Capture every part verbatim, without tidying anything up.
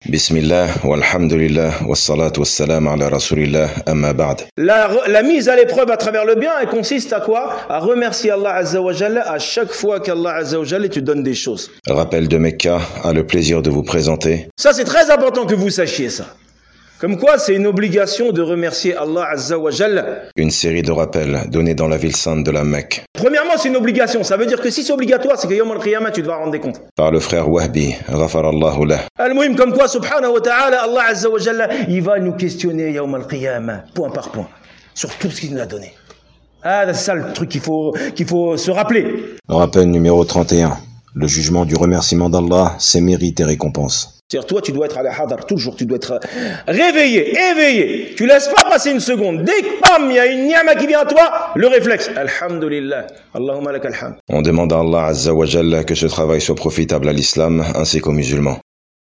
Bismillah, walhamdulillah, wassalatu wassalam ala rasulillah, amma ba'd. La, la mise à l'épreuve à travers le bien, elle consiste à quoi? À remercier Allah Azza wa Jalla à chaque fois qu'Allah Azza wa Jalla te donne des choses. Rappel de Mecca a le plaisir de vous présenter. Ça, c'est très important que vous sachiez ça. Comme quoi, c'est une obligation de remercier Allah Azza wa Jalla. Une série de rappels donnés dans la ville sainte de la Mecque. Premièrement, c'est une obligation. Ça veut dire que si c'est obligatoire, c'est que Yawm al-Qiyamah, tu devras rendre des comptes. Par le frère Wahbi, ghafarallahu lah. Al-Muhim, comme quoi, subhanahu wa ta'ala, Allah Azza wa Jalla, il va nous questionner Yawm al-Qiyamah, point par point, sur tout ce qu'il nous a donné. Ah, c'est ça le truc qu'il faut, qu'il faut se rappeler. Rappel numéro trente et un. Le jugement du remerciement d'Allah, c'est mérite et récompense. C'est-à-dire, toi, tu dois être à la hadar, toujours, tu dois être réveillé, éveillé. Tu laisses pas passer une seconde. Dès que, bam, il y a une ni'ma qui vient à toi, le réflexe. Alhamdulillah. Allahumma lak alhamd. On demande à Allah Azza wa Jalla que ce travail soit profitable à l'islam ainsi qu'aux musulmans.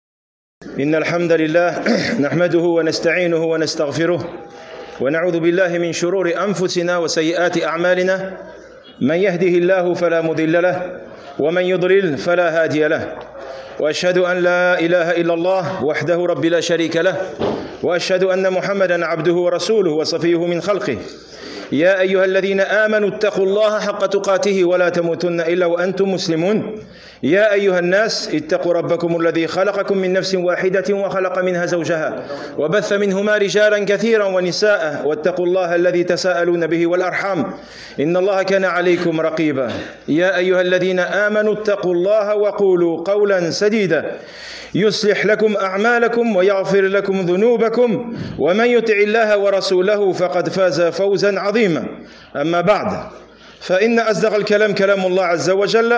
Inna alhamdulillah, nahmaduhu wa nasta'inuhu wa nastaghfiruh. Wa na'udhu billahi min shururi anfusina wa sayyiati a'malina. Man yahdihillahu fala mudilla lahu. Wa man yudlil fala hadiya lahu. وأشهد أن لا إله إلا الله وحده رب لا شريك له وأشهد أن محمدا عبده ورسوله وصفيه من خلقه يا أيها الذين آمنوا اتقوا الله حق تقاته ولا تموتن إلا وأنتم مسلمون يا أيها الناس اتقوا ربكم الذي خلقكم من نفس واحدة وخلق منها زوجها وبث منهما رجالا كثيرا ونساء واتقوا الله الذي تساءلون به والأرحام إن الله كان عليكم رقيبا يا أيها الذين آمنوا اتقوا الله وقولوا قولا سديدا يصلح لكم أعمالكم ويغفر لكم ذنوبكم ومن يطع الله ورسوله فقد فاز فوزا عظيما أما بعد فإن أصدق الكلام كلام الله عز وجل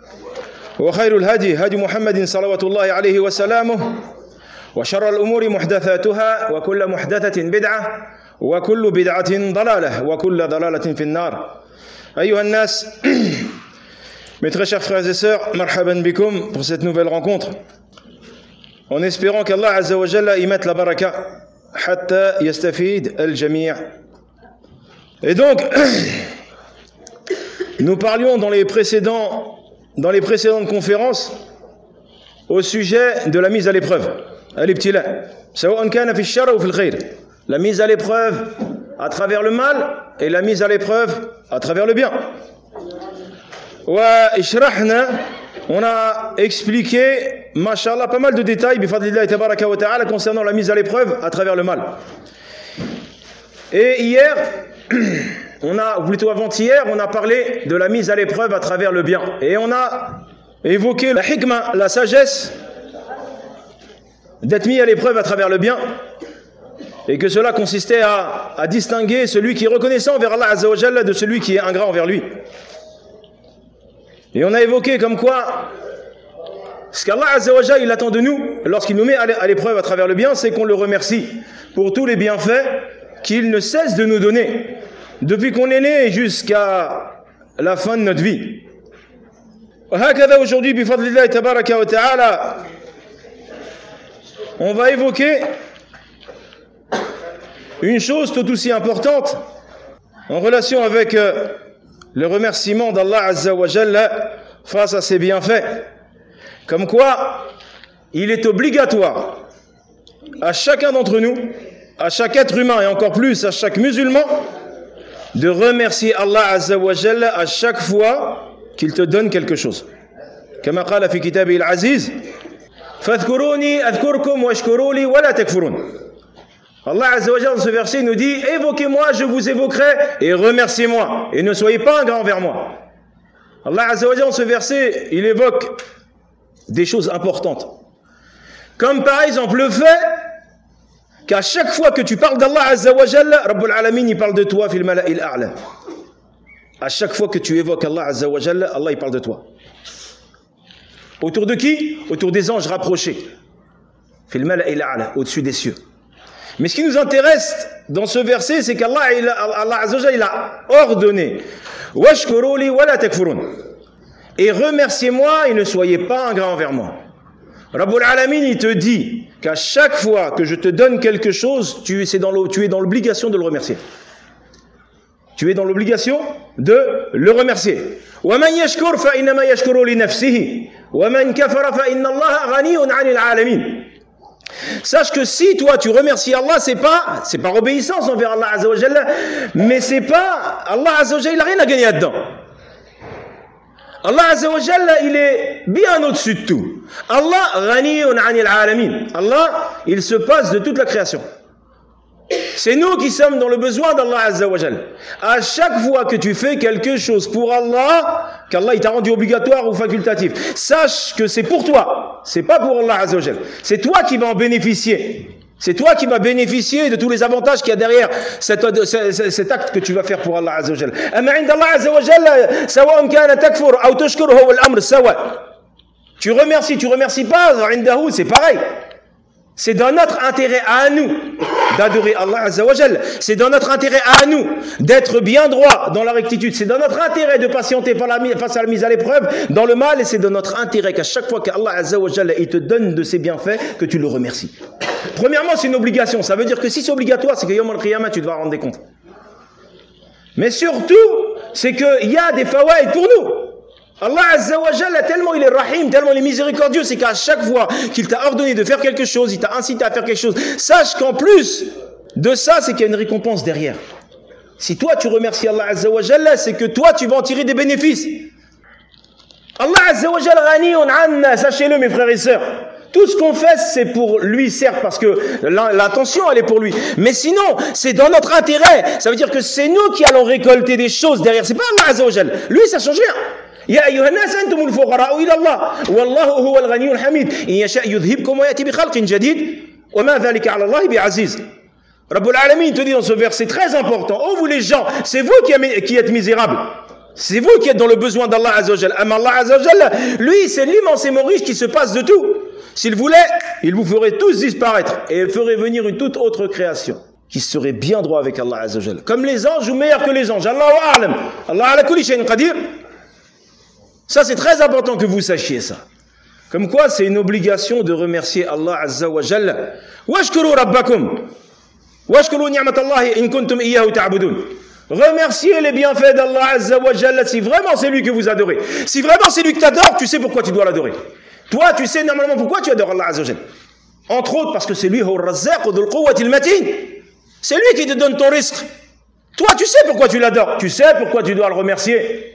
وخير الهدي هدي محمد صلوات الله عليه وسلامه وشر الأمور محدثاتها وكل محدثة بدعة وكل بدعة ضلالة وكل ضلالة في النار أيها الناس Mes très chers frères et sœurs, marhaban bikum pour cette nouvelle rencontre. En espérant qu'Allah Azza wa Jalla y mette la baraka, hatta yastafid al-jami'. Et donc, nous parlions dans les précédents, dans les précédentes conférences au sujet de la mise à l'épreuve, al-ibtila. Sawa'an kana fi ash-sharr ou fi al-khayr. La mise à l'épreuve à travers le mal et la mise à l'épreuve à travers le bien. On a expliqué, mashallah, pas mal de détails bifadlillahi tabaraka wa ta'ala concernant la mise à l'épreuve à travers le mal. Et hier, on a, ou plutôt avant-hier, on a parlé de la mise à l'épreuve à travers le bien. Et on a évoqué la hikmah, la sagesse d'être mis à l'épreuve à travers le bien. Et que cela consistait à, à distinguer celui qui est reconnaissant envers Allah Azza wa Jalla de celui qui est ingrat envers lui. Et on a évoqué comme quoi ce qu'Allah Azza wa Jalla il attend de nous lorsqu'il nous met à l'épreuve à travers le bien, c'est qu'on le remercie pour tous les bienfaits qu'il ne cesse de nous donner depuis qu'on est né jusqu'à la fin de notre vie. Aujourd'hui, bifadlillahi tabaraka wa ta'ala, on va évoquer une chose tout aussi importante en relation avec euh, le remerciement d'Allah Azza wa Jalla face à ses bienfaits. Comme quoi, il est obligatoire à chacun d'entre nous, à chaque être humain et encore plus à chaque musulman, de remercier Allah Azza wa Jalla à chaque fois qu'il te donne quelque chose. Kama qala fi kitabihi al-aziz, fadhkuruni adhkurkum washkuru li wa la takfurun. Allah Azza wa Jalla dans ce verset nous dit « Évoquez-moi, je vous évoquerai, et remerciez-moi, et ne soyez pas ingrat envers moi. » Allah Azza wa Jalla dans ce verset, il évoque des choses importantes. Comme par exemple le fait qu'à chaque fois que tu parles d'Allah Azza wa Jalla, Rabbul Alamin, il parle de toi fil mala'il a'la. À chaque fois que tu évoques Allah Azza wa Jalla, Allah il parle de toi. Autour de qui? Autour des anges rapprochés. Fil mala'il a'la, au-dessus des cieux. Mais ce qui nous intéresse dans ce verset, c'est qu'Allah il a, Allah Azza wa Jalla, il a ordonné washkuru li wa la takfurun. Et remerciez-moi et ne soyez pas ingrat envers moi. Rabbul Alamin, il te dit qu'à chaque fois que je te donne quelque chose, tu, c'est dans le, tu es dans l'obligation de le remercier. Tu es dans l'obligation de le remercier. وَمَنْ يَشْكُرْ فَإِنَّمَا يَشْكُرُ لِنَفْسِهِ وَمَنْ كَفَرَ فَإِنَّ اللَّهَ غَنِيٌّ عَنِ الْعَالَمِينَ. Sache que si toi tu remercies Allah, c'est pas, c'est par obéissance envers Allah Azza wa Jalla, mais c'est pas, Allah Azza wa Jalla, il n'a rien à gagner là-dedans. Allah Azza wa Jalla, il est bien au-dessus de tout. Allah, ghaniyun anil alamin. Allah, il se passe de toute la création. C'est nous qui sommes dans le besoin d'Allah Azza wa Jalla. À chaque fois que tu fais quelque chose pour Allah, qu'Allah il t'a rendu obligatoire ou facultatif, sache que c'est pour toi, c'est pas pour Allah Azza wa Jalla. C'est toi qui vas en bénéficier. C'est toi qui vas bénéficier de tous les avantages qu'il y a derrière cet, cet, cet acte que tu vas faire pour Allah Azza wa Jalla. Amma 'inda Allah Azza wa Jalla, sawa'un kana takfur aw tashkur huwa al-amr sawa. Tu remercies, tu remercies pas, 'indahu, c'est pareil. C'est dans notre intérêt à nous d'adorer Allah Azza wa Jalla. C'est dans notre intérêt à nous d'être bien droit dans la rectitude. C'est dans notre intérêt de patienter face à la mise à l'épreuve dans le mal. Et c'est dans notre intérêt qu'à chaque fois qu'Allah Azza wa Jalla il te donne de ses bienfaits, que tu le remercies. Premièrement, c'est une obligation. Ça veut dire que si c'est obligatoire, c'est que Yawm al-Qiyamah, tu devras rendre des comptes. Mais surtout, c'est qu'il y a des fawaïd pour nous. Allah Azza wa Jalla, tellement il est rahim, tellement il est miséricordieux, c'est qu'à chaque fois qu'il t'a ordonné de faire quelque chose, il t'a incité à faire quelque chose, sache qu'en plus de ça, c'est qu'il y a une récompense derrière. Si toi tu remercies Allah Azza wa Jalla, c'est que toi tu vas en tirer des bénéfices. Allah Azza wa Jalla ghaniyun anna, sachez-le mes frères et sœurs. Tout ce qu'on fait, c'est pour lui, certes, parce que l'intention, elle est pour lui. Mais sinon, c'est dans notre intérêt. Ça veut dire que c'est nous qui allons récolter des choses derrière. C'est pas Allah Azza wa Jalla. Lui, ça change rien. يا أيها الناس أنتم الفقراء إلى الله والله هو الغني الحميد إن يشاء يذهبكم ويأتي بخلق جديد وما ذلك على الله بعزيز. رب العالمين te dit dans ce verset très important, oh vous les gens, c'est vous qui êtes misérables. C'est vous qui êtes dans le besoin d'Allah Azza wa Jalla. Amma Allah Azza wa Jalla, lui, c'est l'immensément riche qui se passe de tout. S'il voulait, il vous ferait tous disparaître et ferait venir une toute autre création qui serait bien droit avec Allah Azza wa Jalla. Comme les anges ou meilleurs que les anges. Allahu a'lam. Allah ala kulli shay'in qadir. Ça, c'est très important que vous sachiez ça. Comme quoi, c'est une obligation de remercier Allah Azza wa Jalla. Washkuru rabbakum. Washkuru ni'matallahi in kuntum iyyahu ta'budun. Remerciez les bienfaits d'Allah Azza wa Jalla si vraiment c'est lui que vous adorez. Si vraiment c'est lui que tu adores, tu sais pourquoi tu dois l'adorer. Toi, tu sais normalement pourquoi tu adores Allah Azza wa Jalla. Entre autres, parce que c'est lui, c'est lui qui te donne ton risque. Toi, tu sais pourquoi tu l'adores. Tu sais pourquoi tu dois le remercier.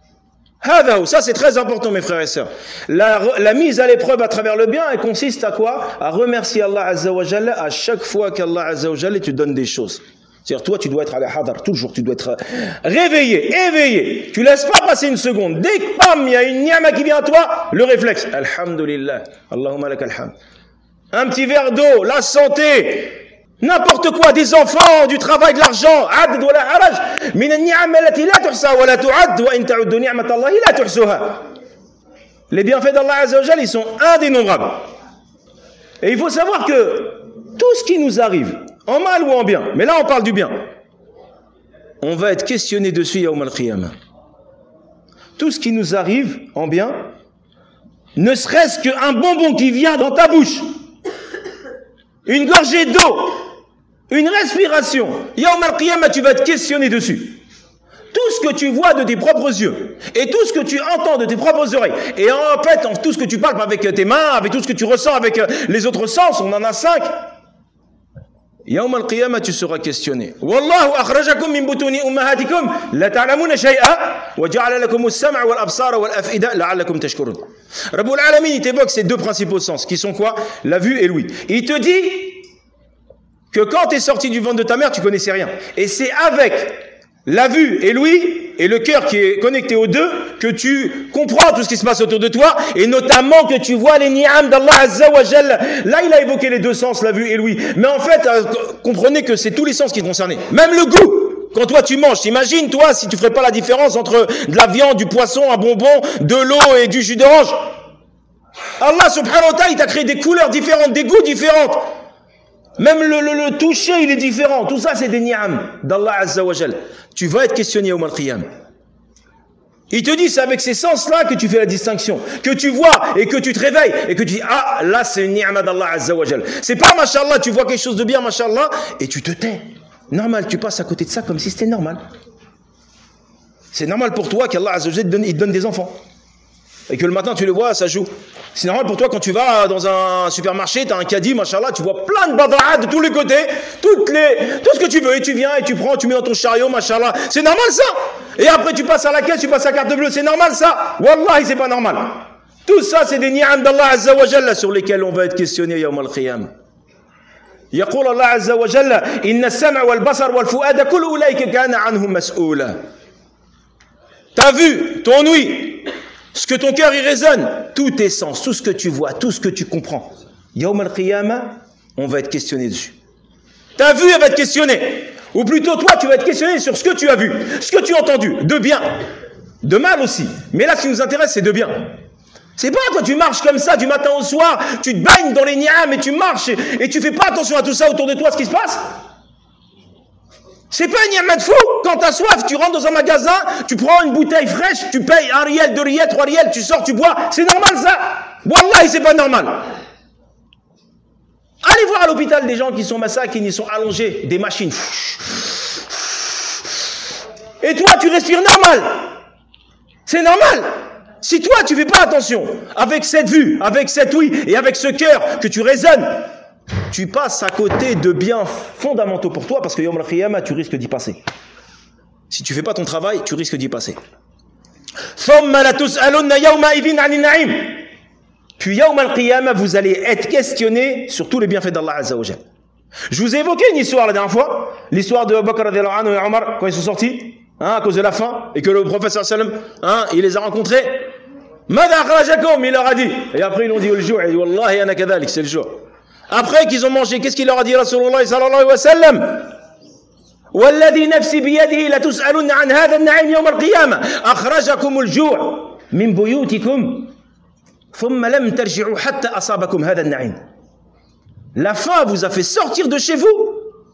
Ça c'est très important mes frères et sœurs. La, la mise à l'épreuve à travers le bien, elle consiste à quoi? À remercier Allah Azza wa Jalla à chaque fois qu'Allah Azza wa Jalla te donne des choses. C'est-à-dire toi tu dois être à la hadar, toujours tu dois être réveillé, éveillé. Tu laisses pas passer une seconde. Dès que bam, il y a une ni'ma qui vient à toi, le réflexe. Alhamdulillah, Allahumma lak alhamd. Un petit verre d'eau, la santé. N'importe quoi, des enfants, du travail, de l'argent, عدد ولا حرج من النعم التي لا تحصى ولا تعد وإن تعدوا نعمة الله لا تحصوها. Les bienfaits d'Allah Azza wa Jalla, ils sont indénombrables. Et il faut savoir que tout ce qui nous arrive, en mal ou en bien, mais là on parle du bien, on va être questionné dessus yawm al-qiyamah. Tout ce qui nous arrive en bien, ne serait-ce qu'un bonbon qui vient dans ta bouche, une gorgée d'eau, une respiration, Yawm al-Qiyamah, tu vas te questionner dessus. Tout ce que tu vois de tes propres yeux, et tout ce que tu entends de tes propres oreilles, et en fait, en tout ce que tu parles avec tes mains, avec tout ce que tu ressens avec les autres sens, on en a cinq. Yawm al-Qiyamah, tu seras questionné. Wallahu akhrajakum min butuni ummahatikum la ta'lamuna shay'a wa ja'ala lakum as-sam'a wal absara wal af'ida la'allakum tashkurun. Rabbul Alamin, il t'évoque ces deux principaux sens qui sont quoi? La vue et l'ouïe. Il te dit que quand tu es sorti du ventre de ta mère, tu connaissais rien. Et c'est avec la vue et l'ouïe et le cœur qui est connecté aux deux que tu comprends tout ce qui se passe autour de toi et notamment que tu vois les ni'am d'Allah Azza wa Jalla. Là, il a évoqué les deux sens, la vue et l'ouïe. Mais en fait, euh, comprenez que c'est tous les sens qui sont concernés. Même le goût. Quand toi tu manges, t'imagines toi si tu ferais pas la différence entre de la viande, du poisson, un bonbon, de l'eau et du jus d'orange. Allah subhanahu wa ta'ala, il t'a créé des couleurs différentes, des goûts différents. Même le, le, le toucher, il est différent. Tout ça, c'est des ni'am d'Allah Azza wa Jalla. Tu vas être questionné au Mal-Qiyam. Il te dit, c'est avec ces sens-là que tu fais la distinction. Que tu vois et que tu te réveilles et que tu dis, ah, là, c'est une ni'ma d'Allah Azza wa Jalla. C'est pas, mashallah, tu vois quelque chose de bien, mashallah, et tu te tais. Normal, tu passes à côté de ça comme si c'était normal. C'est normal pour toi qu'Allah Azza wa Jalla, il te donne des enfants. et que le matin tu le vois, ça joue. C'est normal pour toi quand tu vas dans un supermarché, tu as un caddie, machallah, tu vois plein de bada'at de tous les côtés, toutes les, tout ce que tu veux, et tu viens et tu prends, tu mets dans ton chariot, machallah. C'est normal ça. Et après tu passes à la caisse, tu passes à carte bleue, c'est normal ça. Wallahi, c'est pas normal. Tout ça, c'est des ni'am d'Allah Azza wa Jalla sur lesquels on va être questionné yawm al-qiyam. يقول الله عز وجل إن السمع والبصر والفؤاد كل أولئك كان عنهم مسؤولا. T'as vu, ton ouïe, ce que ton cœur y résonne, tous tes sens, tout ce que tu vois, tout ce que tu comprends. Yawm al-qiyamah, on va être questionné dessus. T'as vu, elle va être questionnée. Ou plutôt, toi, tu vas être questionné sur ce que tu as vu, ce que tu as entendu, de bien, de mal aussi. Mais là, ce qui nous intéresse, c'est de bien. C'est pas quand tu marches comme ça du matin au soir, tu te baignes dans les ni'am et tu marches et, et tu fais pas attention à tout ça autour de toi, ce qui se passe. C'est pas un ni'am de fou. Quand t'as soif, tu rentres dans un magasin, tu prends une bouteille fraîche, tu payes un riel, deux riels, trois riels, tu sors, tu bois. C'est normal ça. Wallahi, c'est pas normal. Allez voir à l'hôpital des gens qui sont massacrés, qui sont allongés, des machines. Et toi, tu respires normal. C'est normal. Si toi, tu fais pas attention, avec cette vue, avec cette ouïe et avec ce cœur que tu raisonnes, tu passes à côté de biens fondamentaux pour toi parce que Yawm al-Qiyamah, tu risques d'y passer. Si tu fais pas ton travail, tu risques d'y passer. Puis Yawm al-Qiyamah, vous allez être questionné sur tous les bienfaits d'Allah Azza wa Jal. Je vous ai évoqué une histoire la dernière fois, l'histoire de Abu Bakr radhiyallahu anhu et Omar quand ils sont sortis. Hein, à cause de la faim, et que le prophète sallam, hein, il les a rencontrés. Mada akhrajakum, il leur a dit. Et après ils l'ont dit le jour, et wallahi ana kadhalik, c'est le jour. Après qu'ils ont mangé, qu'est-ce qu'il leur a dit Rasulullah sallallahu alayhi wa sallam? Walladhi nafsi biyadihi la tus'alunna an hadha an-na'im yawm al-qiyamah. Akhrajakum al-ju' min buyutikum thumma lam tarji'u hatta asabakum hadha an-na'im. La faim vous a fait sortir de chez vous.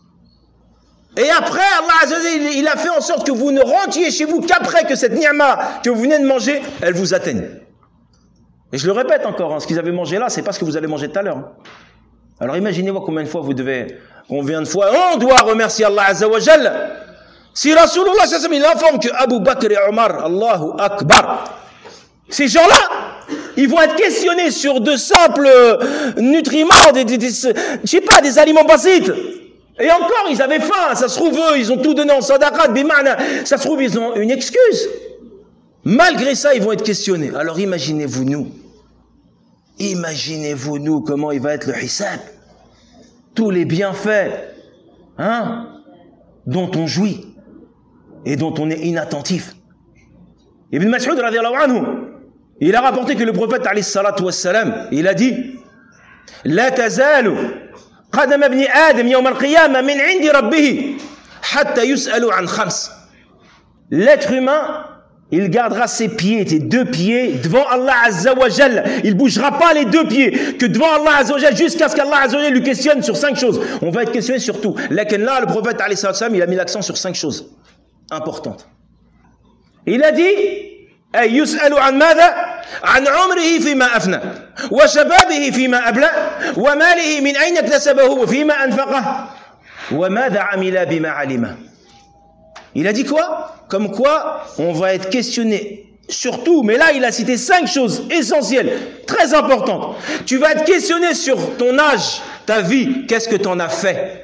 Et après, Allah Azza wa Jalla, il a fait en sorte que vous ne rentriez chez vous qu'après que cette ni'ma que vous venez de manger, elle vous atteigne. Et je le répète encore, hein, ce qu'ils avaient mangé là, c'est pas ce que vous allez manger tout à l'heure. Hein. Alors imaginez-vous combien de fois vous devez, combien de fois on doit remercier Allah Azza wa Jalla. Si Rasulullah sallallahu alayhi wa sallam, il informe que Abu Bakr et Omar, Allahu Akbar, ces gens-là, ils vont être questionnés sur de simples nutriments, des, des, des, je sais pas, des aliments basiques. Et encore, ils avaient faim, ça se trouve, eux, ils ont tout donné en sadaqat, bima'na, ça se trouve, ils ont une excuse. Malgré ça, ils vont être questionnés. Alors imaginez-vous nous, imaginez-vous nous, comment il va être le hisab. Tous les bienfaits, hein, dont on jouit, et dont on est inattentif. Ibn Mas'ud, radhiyallahu anhu, il a rapporté que le prophète, alayhi salatu wassalam, il a dit, la tazalu, قدم ابن آدم يوم القيامة من عند ربه حتى يسأل عن خمس. L'être humain, il gardera ses pieds, ses deux pieds devant Allah Azza wa Jalla. Il bougera pas les deux pieds que devant Allah Azza wa Jalla jusqu'à ce qu'Allah Azza wa Jalla lui questionne sur cinq choses. On va être questionné sur tout. Lakin là, le prophète alayhi salam, il a mis l'accent sur cinq choses importantes. Il a dit أي يسأل عن ماذا؟ عن عمره فيما أفنى وشبابه فيما أبلى وماله من أين اكتسبه وفيما أنفقه وماذا عمل بما علمه. Il a dit quoi? Comme quoi on va être questionné sur tout, mais là il a cité cinq choses essentielles, très importantes. Tu vas être questionné sur ton âge, ta vie, qu'est-ce que tu en as fait?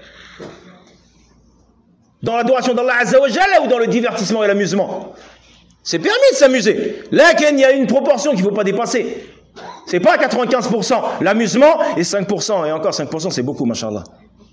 Dans l'adoration d'Allah Azza wa Jalla ou dans le divertissement et l'amusement? C'est permis de s'amuser. Là, il y a une proportion qu'il ne faut pas dépasser. C'est pas quatre-vingt-quinze pour cent l'amusement et cinq pour cent. Et encore cinq pour cent, c'est beaucoup, machallah.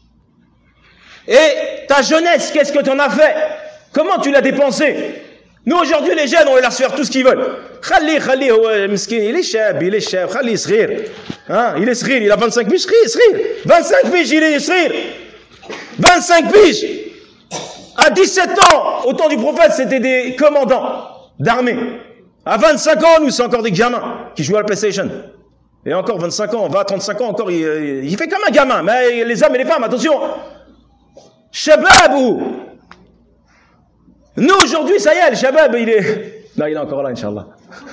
Et ta jeunesse, qu'est-ce que tu en as fait? Comment tu l'as dépensé? Nous, aujourd'hui, les jeunes, on va leur faire tout ce qu'ils veulent. Khali, khali, il est chab, il est chab, khali, sghir. Hein, il est sghir, il a vingt-cinq piges, sghir. vingt-cinq piges, il est sghir. vingt-cinq piges. À dix-sept ans, au temps du prophète, c'était des commandants d'armée. À vingt-cinq ans, nous, c'est encore des gamins qui jouent à la PlayStation. Et encore vingt-cinq ans, vingt, trente-cinq ans, encore, il, il fait comme un gamin. Mais les hommes et les femmes, attention. Shabab. Nous, aujourd'hui, ça y est, le shabab, il est... Non, il est encore là, Inch'Allah.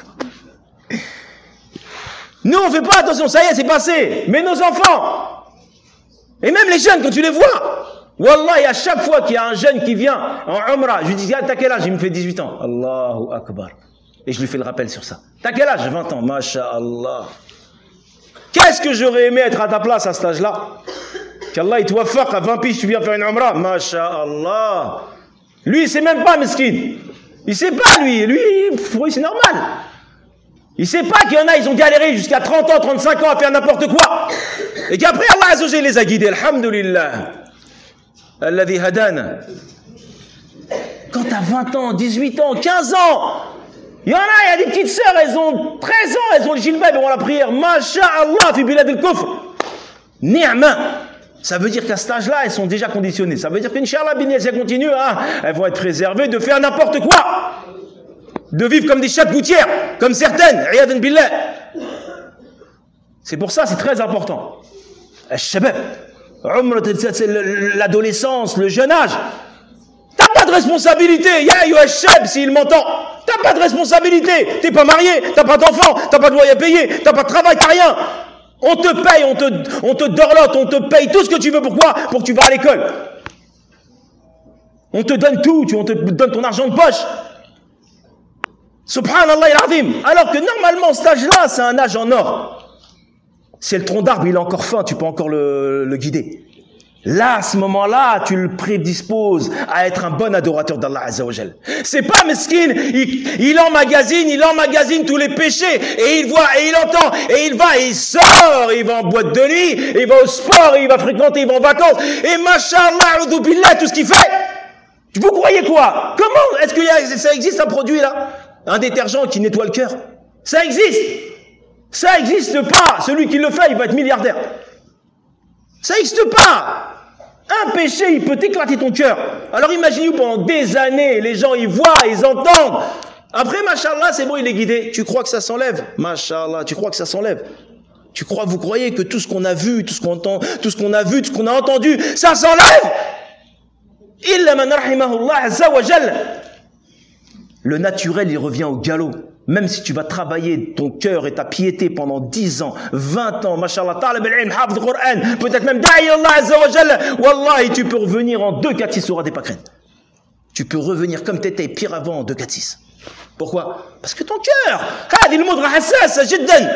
Nous, on fait pas attention, ça y est, c'est passé. Mais nos enfants, et même les jeunes, quand tu les vois, Wallah, à chaque fois qu'il y a un jeune qui vient en Umrah, je lui dis, ah, t'as quel âge? Il me fait dix-huit ans. Allahu Akbar. Et je lui fais le rappel sur ça. T'as quel âge? vingt ans. Masha'Allah. Qu'est-ce que j'aurais aimé être à ta place à cet âge-là? Qu'Allah il te waffaq, à vingt piges tu viens faire une umrah. Masha'Allah. Lui il sait même pas, mesquin. Il sait pas lui. Lui, pour lui c'est normal. Il sait pas qu'il y en a, ils ont galéré jusqu'à trente ans, trente-cinq ans à faire n'importe quoi. Et qu'après Allah Azza wa Jalla les a guidés. Alhamdulillah. Alladhi hadana. Quand t'as vingt ans, dix-huit ans, quinze ans, il y en a, il y a des petites sœurs, elles ont treize ans, elles ont le gilbab, elles ont la prière. Masha'Allah, fi bilad al-kufr. Ni'ma. Ça veut dire qu'à cet âge-là, elles sont déjà conditionnées. Ça veut dire qu'Inch'Allah, bien, si elles continuent, hein, elles vont être préservées de faire n'importe quoi. De vivre comme des chattes gouttières, comme certaines. Iyadan billah. C'est pour ça, c'est très important. Al-shabab. L'adolescence, le jeune âge. T'as pas de responsabilité. Ya ayyuha shab, s'il m'entend. T'as pas de responsabilité. T'es pas marié, t'as pas d'enfant, t'as pas de loyer à payer, t'as pas de travail, t'as rien. On te paye, on te, on te dorlote, on te paye tout ce que tu veux. Pourquoi? Pour que tu vas à l'école. On te donne tout, tu, on te donne ton argent de poche. Subhanallah al-azim. Alors que normalement, cet âge-là, c'est un âge en or. C'est le tronc d'arbre, il est encore fin, tu peux encore le, le guider. Là, à ce moment-là, tu le prédisposes à être un bon adorateur d'Allah Azza wa Jal. C'est pas mesquin, il, il emmagasine, il emmagasine tous les péchés, et il voit, et il entend, et il va, et il sort, et il va en boîte de nuit, et il va au sport, et il va fréquenter, il va en vacances, et mashallah, a'udhu billah, tout ce qu'il fait. Vous croyez quoi? Comment est-ce que y a, ça existe un produit là? Un détergent qui nettoie le cœur? Ça existe. Ça n'existe pas. Celui qui le fait, il va être milliardaire. Ça n'existe pas. Un péché, il peut t'éclater ton cœur. Alors imaginez-vous, pendant des années, les gens, ils voient, ils entendent. Après, machallah, c'est bon, il est guidé. Tu crois que ça s'enlève? Machallah, tu crois que ça s'enlève? Tu crois, vous croyez que tout ce qu'on a vu, tout ce qu'on entend, tout ce qu'on a vu, tout ce qu'on a entendu, ça s'enlève? Illa man rahimahullah azza wa jalla. Le naturel, il revient au galop. Même si tu vas travailler ton cœur et ta piété pendant dix ans, vingt ans, mashallah, talib al-ilm, hafz al-Qur'an, peut-être même da'i Allah azza wa jalla, wallahi, tu peux revenir en deux quatre six, aura des pâquerettes. Tu peux revenir comme t'étais, pire avant, en deux quatre six. Pourquoi? Parce que ton cœur, hadi al-mudra hassasa jiddan.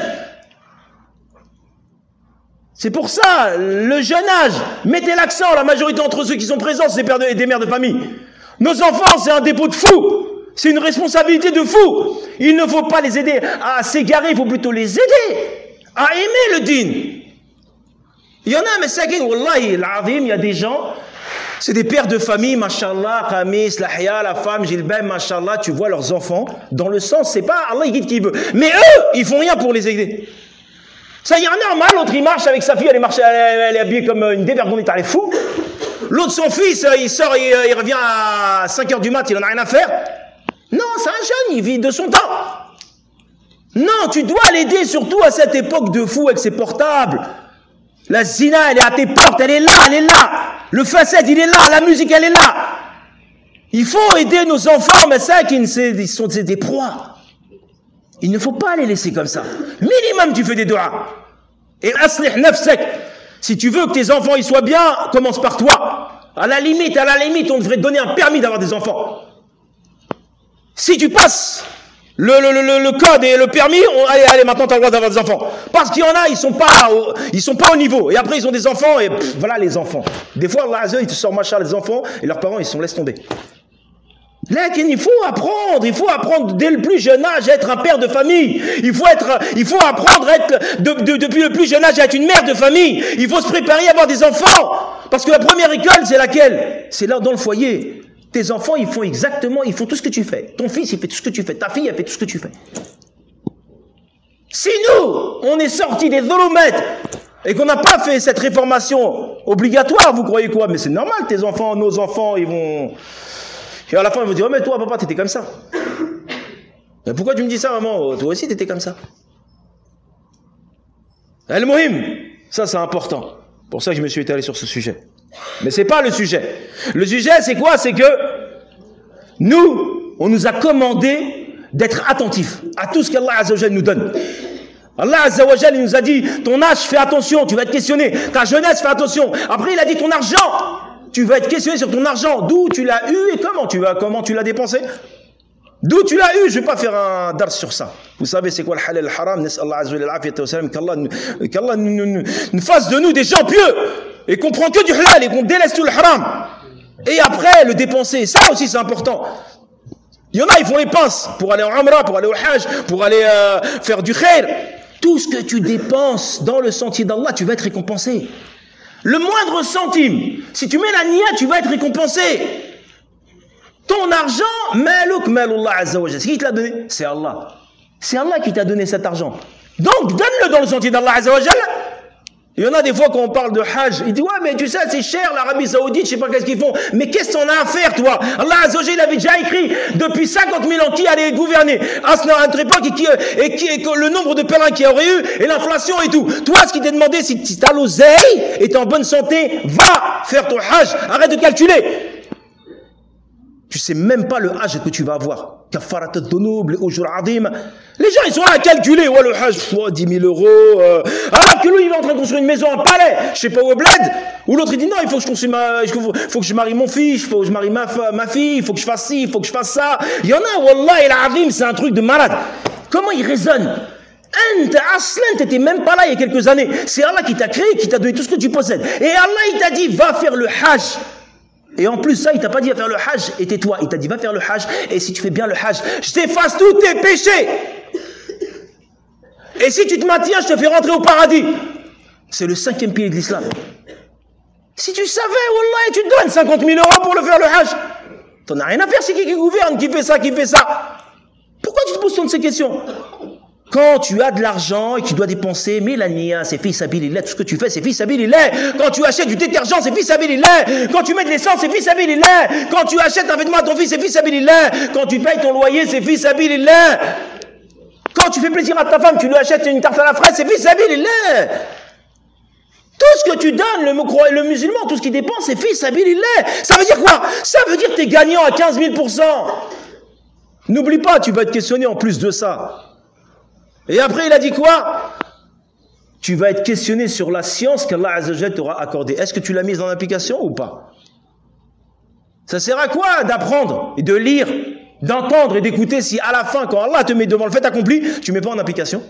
C'est pour ça, le jeune âge, mettez l'accent, la majorité d'entre ceux qui sont présents, c'est des pères et des mères de famille. Nos enfants, c'est un dépôt de fou. C'est une responsabilité de fou. Il ne faut pas les aider à s'égarer, il faut plutôt les aider à aimer le din. Il y en a, mais c'est qu'il wallahi, l'azim, il y a des gens, c'est des pères de famille, mashallah, qamis, lahya, la femme, jilbab, mashallah, tu vois leurs enfants, dans le sens, c'est pas Allah, il guide qui veut. Mais eux, ils font rien pour les aider. Ça y est, normal, l'autre il marche avec sa fille, elle est, marchée, elle, elle est habillée comme une dévergondée, elle est fou. L'autre, son fils, il sort, il, il revient à cinq heures du mat, il en a rien à faire. Non, c'est un jeune, il vit de son temps. Non, tu dois l'aider surtout à cette époque de fou avec ses portables. La zina, elle est à tes portes, elle est là, elle est là. Le facette, il est là, la musique, elle est là. Il faut aider nos enfants, mais ça, ils sont des proies. Il ne faut pas les laisser comme ça. Minimum, tu fais des doigts. Et aslih nafsak. Si tu veux que tes enfants ils soient bien, commence par toi. À la limite, à la limite, on devrait te donner un permis d'avoir des enfants. Si tu passes le, le, le, le code et le permis, on, allez, allez, maintenant tu as le droit d'avoir des enfants. Parce qu'il y en a, ils sont pas au, ils sont pas au niveau. Et après, ils ont des enfants et pff, voilà les enfants. Des fois, Allah Azza, il te sort machin les enfants et leurs parents, ils se laissent tomber. Là, il faut apprendre, il faut apprendre dès le plus jeune âge à être un père de famille. Il faut être, il faut apprendre à être, de, de, depuis le plus jeune âge à être une mère de famille. Il faut se préparer à avoir des enfants. Parce que la première école, c'est laquelle? C'est là dans le foyer. Tes enfants, ils font exactement, ils font tout ce que tu fais. Ton fils, il fait tout ce que tu fais. Ta fille, elle fait tout ce que tu fais. Si nous, on est sortis des dhulumats et qu'on n'a pas fait cette réformation obligatoire, vous croyez quoi? Mais c'est normal, tes enfants, nos enfants, ils vont... Et à la fin, ils vont dire, oh, mais toi, papa, t'étais comme ça. Mais pourquoi tu me dis ça, maman? Toi aussi, t'étais comme ça. Al-Muhim, ça, c'est important. Pour ça que je me suis étalé sur ce sujet. Mais c'est pas le sujet. Le sujet, c'est quoi? C'est que nous, on nous a commandé d'être attentifs à tout ce qu'Allah Azza wa Jalla nous donne. Allah Azza wa Jalla nous a dit, ton âge, fais attention, tu vas être questionné. Ta jeunesse, fais attention. Après, il a dit ton argent. Tu vas être questionné sur ton argent. D'où tu l'as eu et comment tu vas, comment tu l'as dépensé. D'où tu l'as eu? Je ne vais pas faire un dars sur ça. Vous savez c'est quoi le halal et le haram? Qu'Allah nous fasse de nous des gens pieux et qu'on prend que du halal et qu'on délaisse tout le haram. Et après, le dépenser. Ça aussi, c'est important. Il y en a, ils font les pinces pour aller en Umrah, pour aller au Hajj, pour aller euh, faire du khair. Tout ce que tu dépenses dans le sentier d'Allah, tu vas être récompensé. Le moindre centime, si tu mets la niya, tu vas être récompensé. Ton argent, malouk malullah azza wa jalla. C'est qui te l'a donné? C'est Allah. C'est Allah qui t'a donné cet argent. Donc, donne-le dans le sentier d'Allah azza wa jalla. Il y en a des fois quand on parle de Hajj, il dit ouais mais tu sais c'est cher l'Arabie Saoudite, je sais pas qu'est-ce qu'ils font, mais qu'est-ce que t'en as à faire toi? Allah Azza wa Jalla, il avait déjà écrit depuis cinquante mille ans qui allait gouverner à notre époque et, qui, et, qui, et le nombre de pèlerins qu'il y aurait eu et l'inflation et tout. Toi ce qui t'est demandé c'est si t'as l'oseille et t'es en bonne santé, va faire ton Hajj, arrête de calculer. Tu sais même pas le Hajj que tu vas avoir. Kafarat al-Dhunub, les ujur adim. Les gens, ils sont là à calculer. Ouais, le Hajj, oh, dix mille euros. Euh. Alors que lui, il va en train de construire une maison, un palais. Je sais pas où au bled. Ou l'autre, il dit non, il faut que je construise ma, il faut, faut que je marie mon fils, il faut que je marie ma, ma fille, il faut que je fasse ci, il faut que je fasse ça. Il y en a, wallah, el azim, c'est un truc de malade. Comment il raisonne? Anta aslan, t'étais même pas là il y a quelques années. C'est Allah qui t'a créé, qui t'a donné tout ce que tu possèdes. Et Allah, il t'a dit, va faire le Hajj. Et en plus ça, il t'a pas dit va faire le Hajj et tais-toi. Il t'a dit va faire le Hajj et si tu fais bien le Hajj, je t'efface tous tes péchés. Et si tu te maintiens, je te fais rentrer au paradis. C'est le cinquième pilier de l'islam. Si tu savais, wallah, tu te donnes cinquante mille euros pour le faire le Hajj. T'en as rien à faire, c'est qui qui gouverne, qui fait ça, qui fait ça. Pourquoi tu te poses toutes ces questions? Quand tu as de l'argent et que tu dois dépenser, mais la niya, c'est fils sabilillah, tout ce que tu fais, c'est fils sabilillah. Quand tu achètes du détergent, c'est fils sabilillah. Quand tu mets de l'essence, c'est fils sabilillah. Quand tu achètes un vêtement à ton fils, c'est fils sabilillah. Quand tu payes ton loyer, c'est fils sabilillah. Quand tu fais plaisir à ta femme, tu lui achètes une tarte à la fraise, c'est fils sabilillah. Tout ce que tu donnes, le, le musulman, tout ce qu'il dépense, c'est fils sabilillah. Ça veut dire quoi? Ça veut dire que tu es gagnant à quinze mille pour cent. N'oublie pas, tu vas être questionné en plus de ça. Et après, il a dit quoi? Tu vas être questionné sur la science qu'Allah Azza wa Jalla t'aura accordée. Est-ce que tu l'as mise en application ou pas? Ça sert à quoi d'apprendre et de lire, d'entendre et d'écouter si à la fin, quand Allah te met devant le fait accompli, tu ne mets pas en application?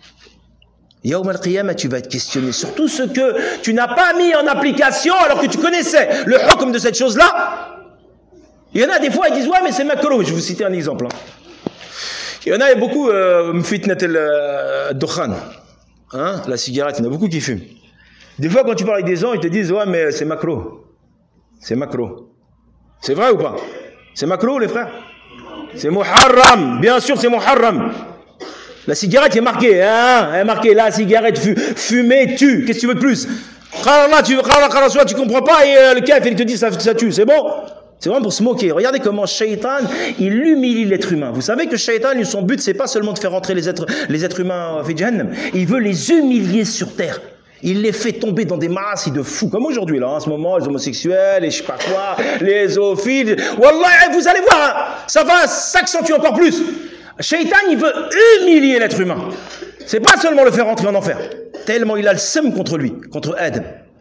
Yawm al-Qiyamah, tu vas être questionné sur tout ce que tu n'as pas mis en application alors que tu connaissais le hukm de cette chose-là. Il y en a des fois, ils disent ouais mais c'est makruh. Je vais vous citer un exemple. Hein. Il y en a beaucoup, fitnat al-dukhan, hein, la cigarette, il y en a beaucoup qui fument. Des fois, quand tu parles avec des gens, ils te disent, ouais, mais c'est macro. C'est macro. C'est vrai ou pas? C'est macro, les frères? C'est muharram. Bien sûr, c'est muharram. La cigarette est marquée, hein, elle est marquée, la cigarette fumée tue. Qu'est-ce que tu veux de plus? Là, tu, tu comprends pas et euh, le kafir, il te dit, ça, ça tue, c'est bon? C'est vraiment pour se moquer. Regardez comment Shaitan, il humilie l'être humain. Vous savez que Shaitan, son but, c'est pas seulement de faire entrer les êtres, les êtres humains à Jahannam. Il veut les humilier sur terre. Il les fait tomber dans des masses de fous. Comme aujourd'hui, là, en ce moment, les homosexuels, les je sais pas quoi, les zoophiles. Wallah, vous allez voir, hein, ça va s'accentuer encore plus. Shaitan, il veut humilier l'être humain. C'est pas seulement le faire entrer en enfer. Tellement il a le seum contre lui, contre Adam.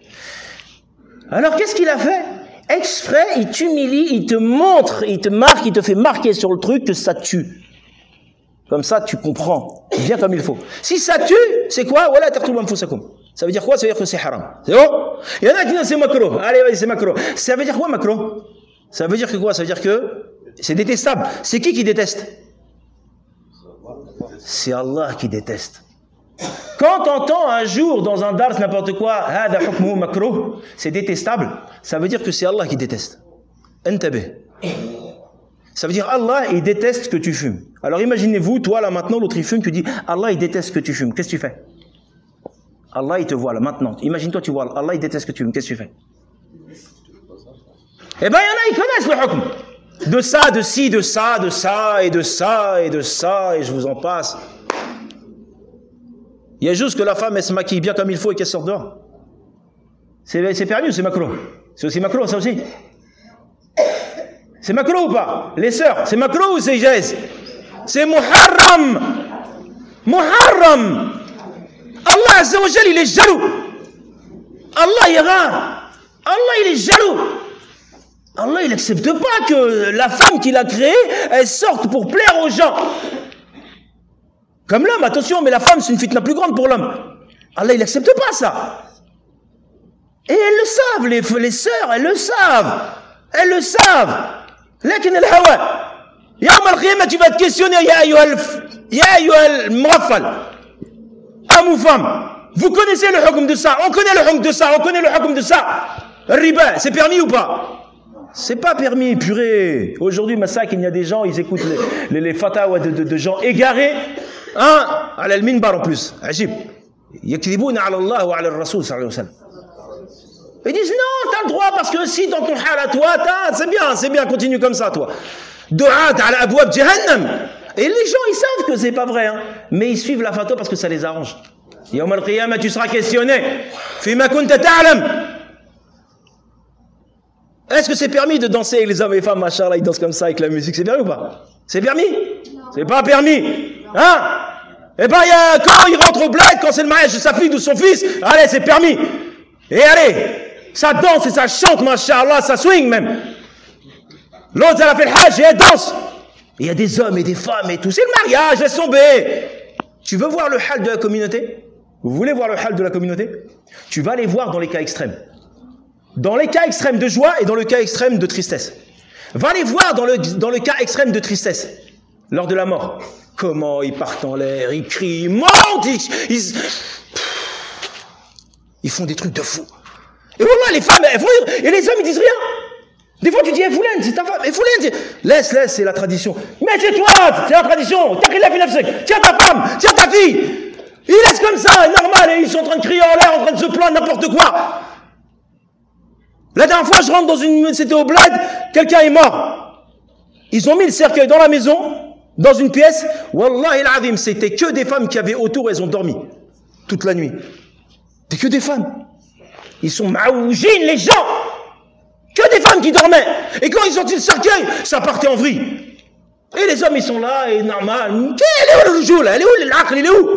Alors, qu'est-ce qu'il a fait? Exprès, il t'humilie, il te montre, il te marque, il te fait marquer sur le truc que ça tue. Comme ça, tu comprends bien comme il faut. Si ça tue, c'est quoi? Voilà, ça veut dire quoi? Ça veut dire que c'est haram. C'est bon? Il y en a qui disent c'est makro. Allez, vas-y, c'est makro. Ça veut dire quoi, makro? Ça veut dire que quoi? Ça veut dire que c'est détestable. C'est qui qui déteste? C'est Allah qui déteste. Quand tu entends un jour dans un dars n'importe quoi, c'est détestable, ça veut dire que c'est Allah qui déteste. Intabih. Ça veut dire Allah, il déteste que tu fumes. Alors imaginez-vous, toi là maintenant, l'autre il fume, tu dis Allah il déteste que tu fumes. Qu'est-ce que tu fais? Allah il te voit là maintenant. Imagine-toi tu vois Allah il déteste que tu fumes. Qu'est-ce que tu fais? Eh ben il y en a, ils connaissent le hukm. De ça, de ci, de ça, de ça, et de ça, et de ça, et je vous en passe. Il y a juste que la femme, elle se maquille bien comme il faut et qu'elle sort dehors. C'est, c'est permis ou c'est macro? C'est aussi macro, ça aussi? C'est macro ou pas? Les sœurs, c'est macro ou c'est jaise? C'est muharram. Muharram. Allah Azza wa Jal, il est jaloux. Allah, il est rare. Allah, il est jaloux. Allah, il n'accepte pas que la femme qu'il a créée, elle sorte pour plaire aux gens. Comme l'homme, attention, mais la femme, c'est une fitna plus grande pour l'homme. Allah, il n'accepte pas ça. Et elles le savent, les, les sœurs, elles le savent. Elles le savent. Lakin al-hawa. Yawm al-qiyamah, tu vas te questionner, ya ayyuhal, ya ayyuhal muraffal. Homme ou femme. Vous connaissez le hukm de ça. On connaît le hukm de ça. On connaît le hukm de ça. Riba, c'est permis ou pas? C'est pas permis, purée. Aujourd'hui, Massak, il y a des gens, ils écoutent les, les, les fatwas de, de, de gens égarés. Hein? À l'al-minbar en plus. Ajib. Yakribouna ala Allah wa ala al-Rasul sallallahu alayhi wa sallam. Ils disent non, t'as le droit parce que si dans ton hal à toi, c'est bien, c'est bien, continue comme ça, toi. Du'at ala abwab jahannam. Et les gens, ils savent que c'est pas vrai, hein. Mais ils suivent la fatwa parce que ça les arrange. Yawm al-qiyamah, tu seras questionné. Fima kunta ta'lam. Est-ce que c'est permis de danser avec les hommes et les femmes, machallah, ils dansent comme ça avec la musique, c'est permis ou pas? C'est permis? C'est pas permis. Hein? Eh ben, y a, quand il rentre au bled, quand c'est le mariage de sa fille ou de son fils, allez, c'est permis. Et allez, ça danse et ça chante, machallah, ça swing même. L'autre, elle a fait le hajj et elle danse. Il y a des hommes et des femmes et tout, c'est le mariage, laisse tomber. Tu veux voir le hal de la communauté? Vous voulez voir le hal de la communauté? Tu vas les voir dans les cas extrêmes. Dans les cas extrêmes de joie et dans le cas extrême de tristesse. Va les voir dans le, dans le cas extrême de tristesse, lors de la mort. Comment ils partent en l'air, ils crient, ils montent, ils, ils, ils font des trucs de fou. Et voilà, les femmes, elles font, et les hommes, ils disent rien. Des fois, tu dis, eh, Foulaine, c'est ta femme, eh, Foulaine, laisse, laisse, c'est la tradition. Mais c'est toi, c'est la tradition. T'as la fille, tiens ta femme, tiens ta fille. Ils laissent comme ça, normal, et ils sont en train de crier en l'air, en train de se plaindre, n'importe quoi. La dernière fois, je rentre dans une, c'était au bled, quelqu'un est mort. Ils ont mis le cercueil dans la maison, dans une pièce. Wallahi al-azim, c'était que des femmes qui avaient autour, elles ont dormi. Toute la nuit. C'était que des femmes. Ils sont maoujines, les gens. Que des femmes qui dormaient. Et quand ils ont sorti le cercueil, ça partait en vrille. Et les hommes, ils sont là, et normal. Elle est où le jour, là? Elle est où l'aql, il est où?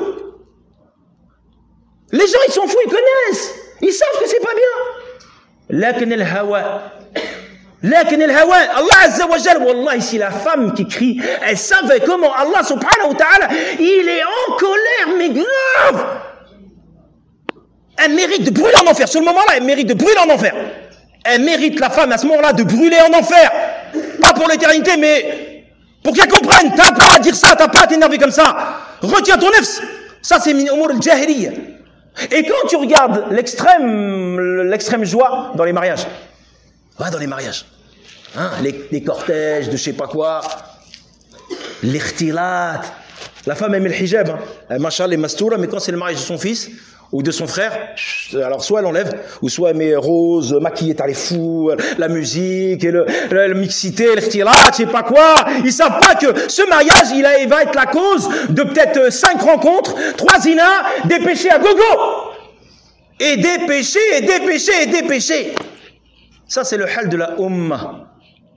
Les gens, ils s'en foutent, ils connaissent. Ils savent que c'est pas bien. Lakin al-hawa. Lakin al-hawa. Allah Azza wa Jal, Wallah, ici la femme qui crie, elle savait comment Allah subhanahu wa ta'ala, il est en colère, mais grave. Elle mérite de brûler en enfer. Sur le moment-là, elle mérite de brûler en enfer. Elle mérite, la femme, à ce moment-là, de brûler en enfer. Pas pour l'éternité, mais pour qu'elle comprenne. T'as pas à dire ça, t'as pas à t'énerver comme ça. Retiens ton nefs. Ça, c'est min umur al-jahiliya. Et quand tu regardes l'extrême, l'extrême joie dans les mariages, va dans les mariages, hein, les, les cortèges de je sais pas quoi, l'irtilat, la femme aime le hijab, hein, elle machallah les mastoura, mais quand c'est le mariage de son fils ou de son frère, alors soit elle enlève, ou soit elle met rose, maquillée, t'as les fous, la musique, et le, le, le mixité, l'irtilat, je sais pas quoi. Ils savent pas que ce mariage, il, a, il va être la cause de peut-être cinq rencontres, trois zinas, des péchés à gogo. Et des péchés, et des péchés, et des péchés. Ça, c'est le hal de la ummah.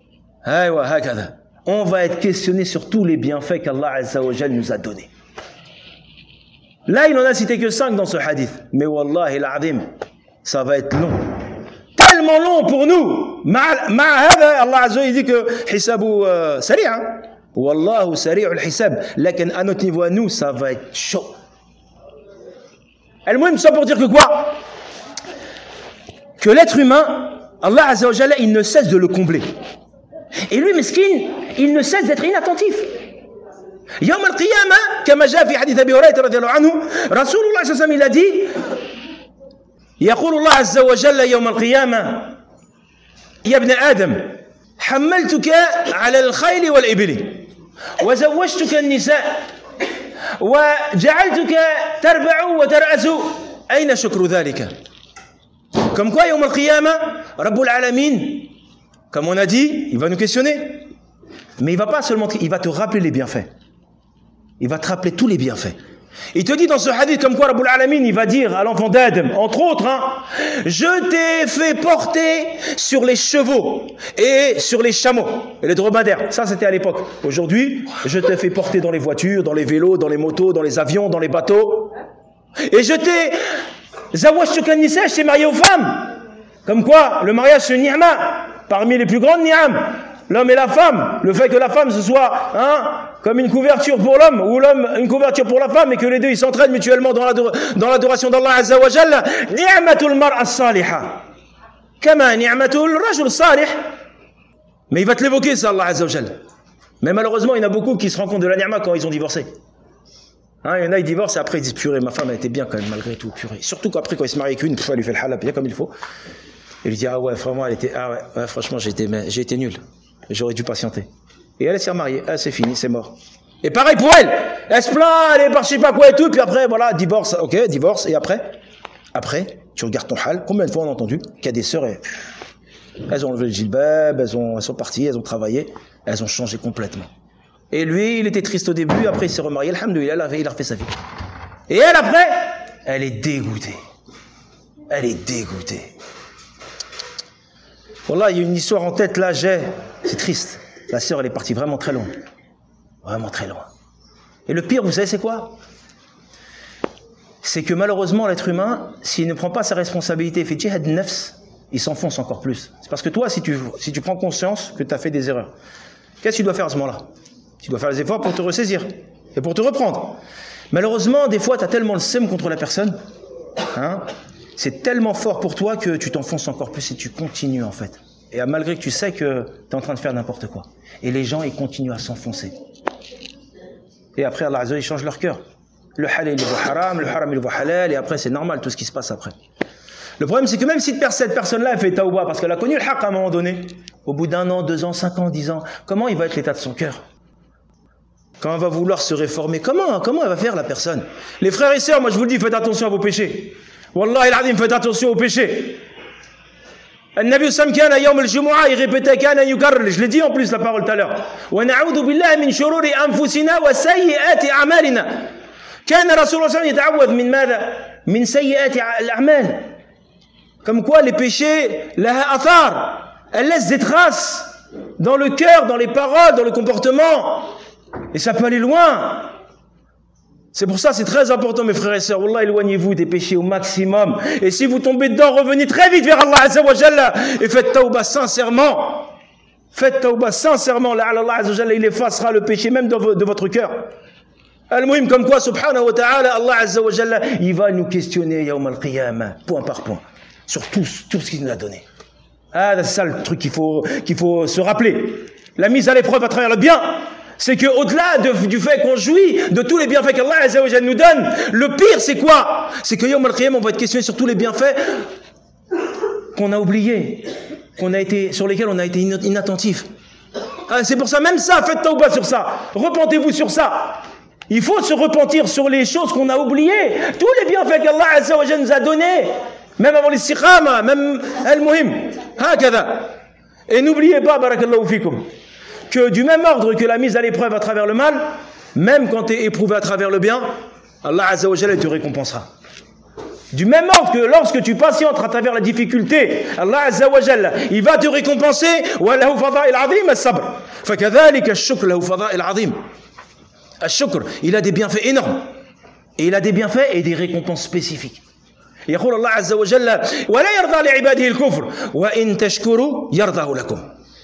On va être questionné sur tous les bienfaits qu'Allah Azza wa Jal nous a donnés. Là, il n'en a cité que cinq dans ce hadith. Mais wallahi al-azim, ça va être long. Tellement long pour nous. Ma'ahada, Allah Azza wa Jal dit que hisabu sari'. Wallahu sari'u al-hisab. Lakin à notre niveau à nous, ça va être chaud. Elle-même, ça pour dire que quoi? Que l'être humain, Allah Azza wa Jalla, il ne cesse de le combler. Et lui, mesquine, il ne cesse d'être inattentif. Yawm al-qiyamah, comme j'a fi hadith Abi Hurayra radiyallahu anhu, Rasulullah sallallahu alayhi wa sallam, il a dit, يقول الله عز وجل يوم القيامة يا ابن آدم حملتك على الخيل والإبل وزوجتك النساء وجعلتك تربع وترأس أين شكر ذلك. Comme quoi, يوم القيامة, Rabbul Alamin, comme on a dit, il va nous questionner. Mais il va pas seulement, il va te rappeler les bienfaits. Il va te rappeler tous les bienfaits. Il te dit dans ce hadith comme quoi Rabbul Alamin, il va dire à l'enfant d'Adam, entre autres, hein, je t'ai fait porter sur les chevaux et sur les chameaux et les dromadaires. Ça, c'était à l'époque. Aujourd'hui, je t'ai fait porter dans les voitures, dans les vélos, dans les motos, dans les avions, dans les bateaux. Et je t'ai, zawajtuka nisa, je t'ai marié aux femmes. Comme quoi, le mariage, c'est une ni'ma. parmi les plus grandes ni'am, l'homme et la femme, le fait que la femme ce soit hein, comme une couverture pour l'homme ou l'homme une couverture pour la femme et que les deux ils s'entraînent mutuellement dans l'adoration d'Allah Azza wa Jalla. Ni'matul mar'a as-salihah kama ni'matul rajul salih. Mais il va te l'évoquer ça, Allah Azza wa Jalla. Mais malheureusement, il y en a beaucoup qui se rendent compte de la ni'ma quand ils ont divorcé. Hein, il y en a, ils divorcent et après ils disent purée, ma femme elle était bien quand même malgré tout, purée. Surtout qu'après quand il se marie avec une, elle lui fait le halal bien comme il faut. Il lui dit ah ouais, vraiment elle était ah ouais, ouais franchement j'ai été j'ai été nul. J'aurais dû patienter. Et elle s'est remariée. Ah, c'est fini, c'est mort. Et pareil pour elle. Elle se plaint, elle est par je sais pas quoi et tout. Puis après, voilà, divorce. Ok, divorce. Et après Après, tu regardes ton hal. Combien de fois on a entendu qu'il y a des sœurs et... Elles ont levé le djilbab, elles, ont, elles sont parties, elles ont travaillé. Elles ont changé complètement. Et lui, il était triste au début. Après, il s'est remarié. Alhamdoulilah, il a refait sa vie. Et elle, après, elle est dégoûtée. Elle est dégoûtée. Wallah, il y a une histoire en tête là, j'ai. C'est triste. La sœur, elle est partie vraiment très loin. Vraiment très loin. Et le pire, vous savez, c'est quoi? C'est que malheureusement, l'être humain, s'il ne prend pas sa responsabilité, fait jihad nafs, il s'enfonce encore plus. C'est parce que toi, si tu, si tu prends conscience que tu as fait des erreurs, qu'est-ce que tu dois faire à ce moment-là? Tu dois faire les efforts pour te ressaisir et pour te reprendre. Malheureusement, des fois, tu as tellement le seum contre la personne, hein, c'est tellement fort pour toi que tu t'enfonces encore plus et tu continues en fait. Et malgré que tu sais que tu es en train de faire n'importe quoi. Et les gens, ils continuent à s'enfoncer. Et après, Allah Azza wa Jalla, il change leur cœur. Le halal, il voit haram, le haram, il voit halal, et après, c'est normal tout ce qui se passe après. Le problème, c'est que même si cette personne-là, elle fait tawbah, parce qu'elle a connu le haqq à un moment donné, au bout d'un an, deux ans, cinq ans, dix ans, comment il va être l'état de son cœur? Quand elle va vouloir se réformer, comment, comment elle va faire la personne? Les frères et sœurs, moi je vous le dis, faites attention à vos péchés. Wallahi al-azim, faites attention aux péchés. النبي صلى الله عليه وسلم كان يوم الجمعة يرépétait كان يكرر, je l'ai dit en plus la parole tout à l'heure. ونعوذ بالله من شرور أنفسنا وسيئات أعمالنا. كان رسول الله صلى الله عليه وسلم يتعوذ من ماذا؟ من سيئات الأعمال. Comme quoi les péchés, لها آثار, elles laissent des traces dans le cœur, dans les paroles, dans le comportement. Et ça peut aller loin. C'est pour ça, c'est très important, mes frères et sœurs. Wallah, éloignez-vous des péchés au maximum. Et si vous tombez dedans, revenez très vite vers Allah Azza wa Jalla et faites tawbah sincèrement. Faites tawbah sincèrement. Là, Allah Azza wa Jalla, il effacera le péché même de votre cœur. Al-Muhim, comme quoi, subhanahu wa ta'ala, Allah Azza wa Jalla, il va nous questionner, yawm al-qiyamah, point par point, sur tout, tout ce qu'il nous a donné. Ah, c'est ça le truc qu'il faut, qu'il faut se rappeler. La mise à l'épreuve à travers le bien. C'est que au-delà de, du fait qu'on jouit de tous les bienfaits qu'Allah Azza wa Jalla nous donne, le pire c'est quoi? C'est que Yawm al-Qiyamah, on va être questionné sur tous les bienfaits qu'on a oubliés, qu'on a été, sur lesquels on a été inattentif. Ah, c'est pour ça, même ça, faites tawbah sur ça. Repentez-vous sur ça. Il faut se repentir sur les choses qu'on a oubliées. Tous les bienfaits qu'Allah Azza wa Jalla nous a donnés, même avant l'istiqama, même al-muhim. Hakada. Et n'oubliez pas, barakallahu fikum, que du même ordre que la mise à l'épreuve à travers le mal, même quand tu es éprouvé à travers le bien, Allah Azza wa Jalla te récompensera. Du même ordre que lorsque tu patientes à travers la difficulté, Allah Azza wa Jalla, il va te récompenser. Wa lahu fada'il azim as-sabr. Fakadhalika ash-shukr lahu fada'il azim. Ash-shukr, il a des bienfaits énormes. Et il a des bienfaits et des récompenses spécifiques. يقول الله عز وجل ولا يرضى لعباده الكفر وإن تشكروا يرضه لكم.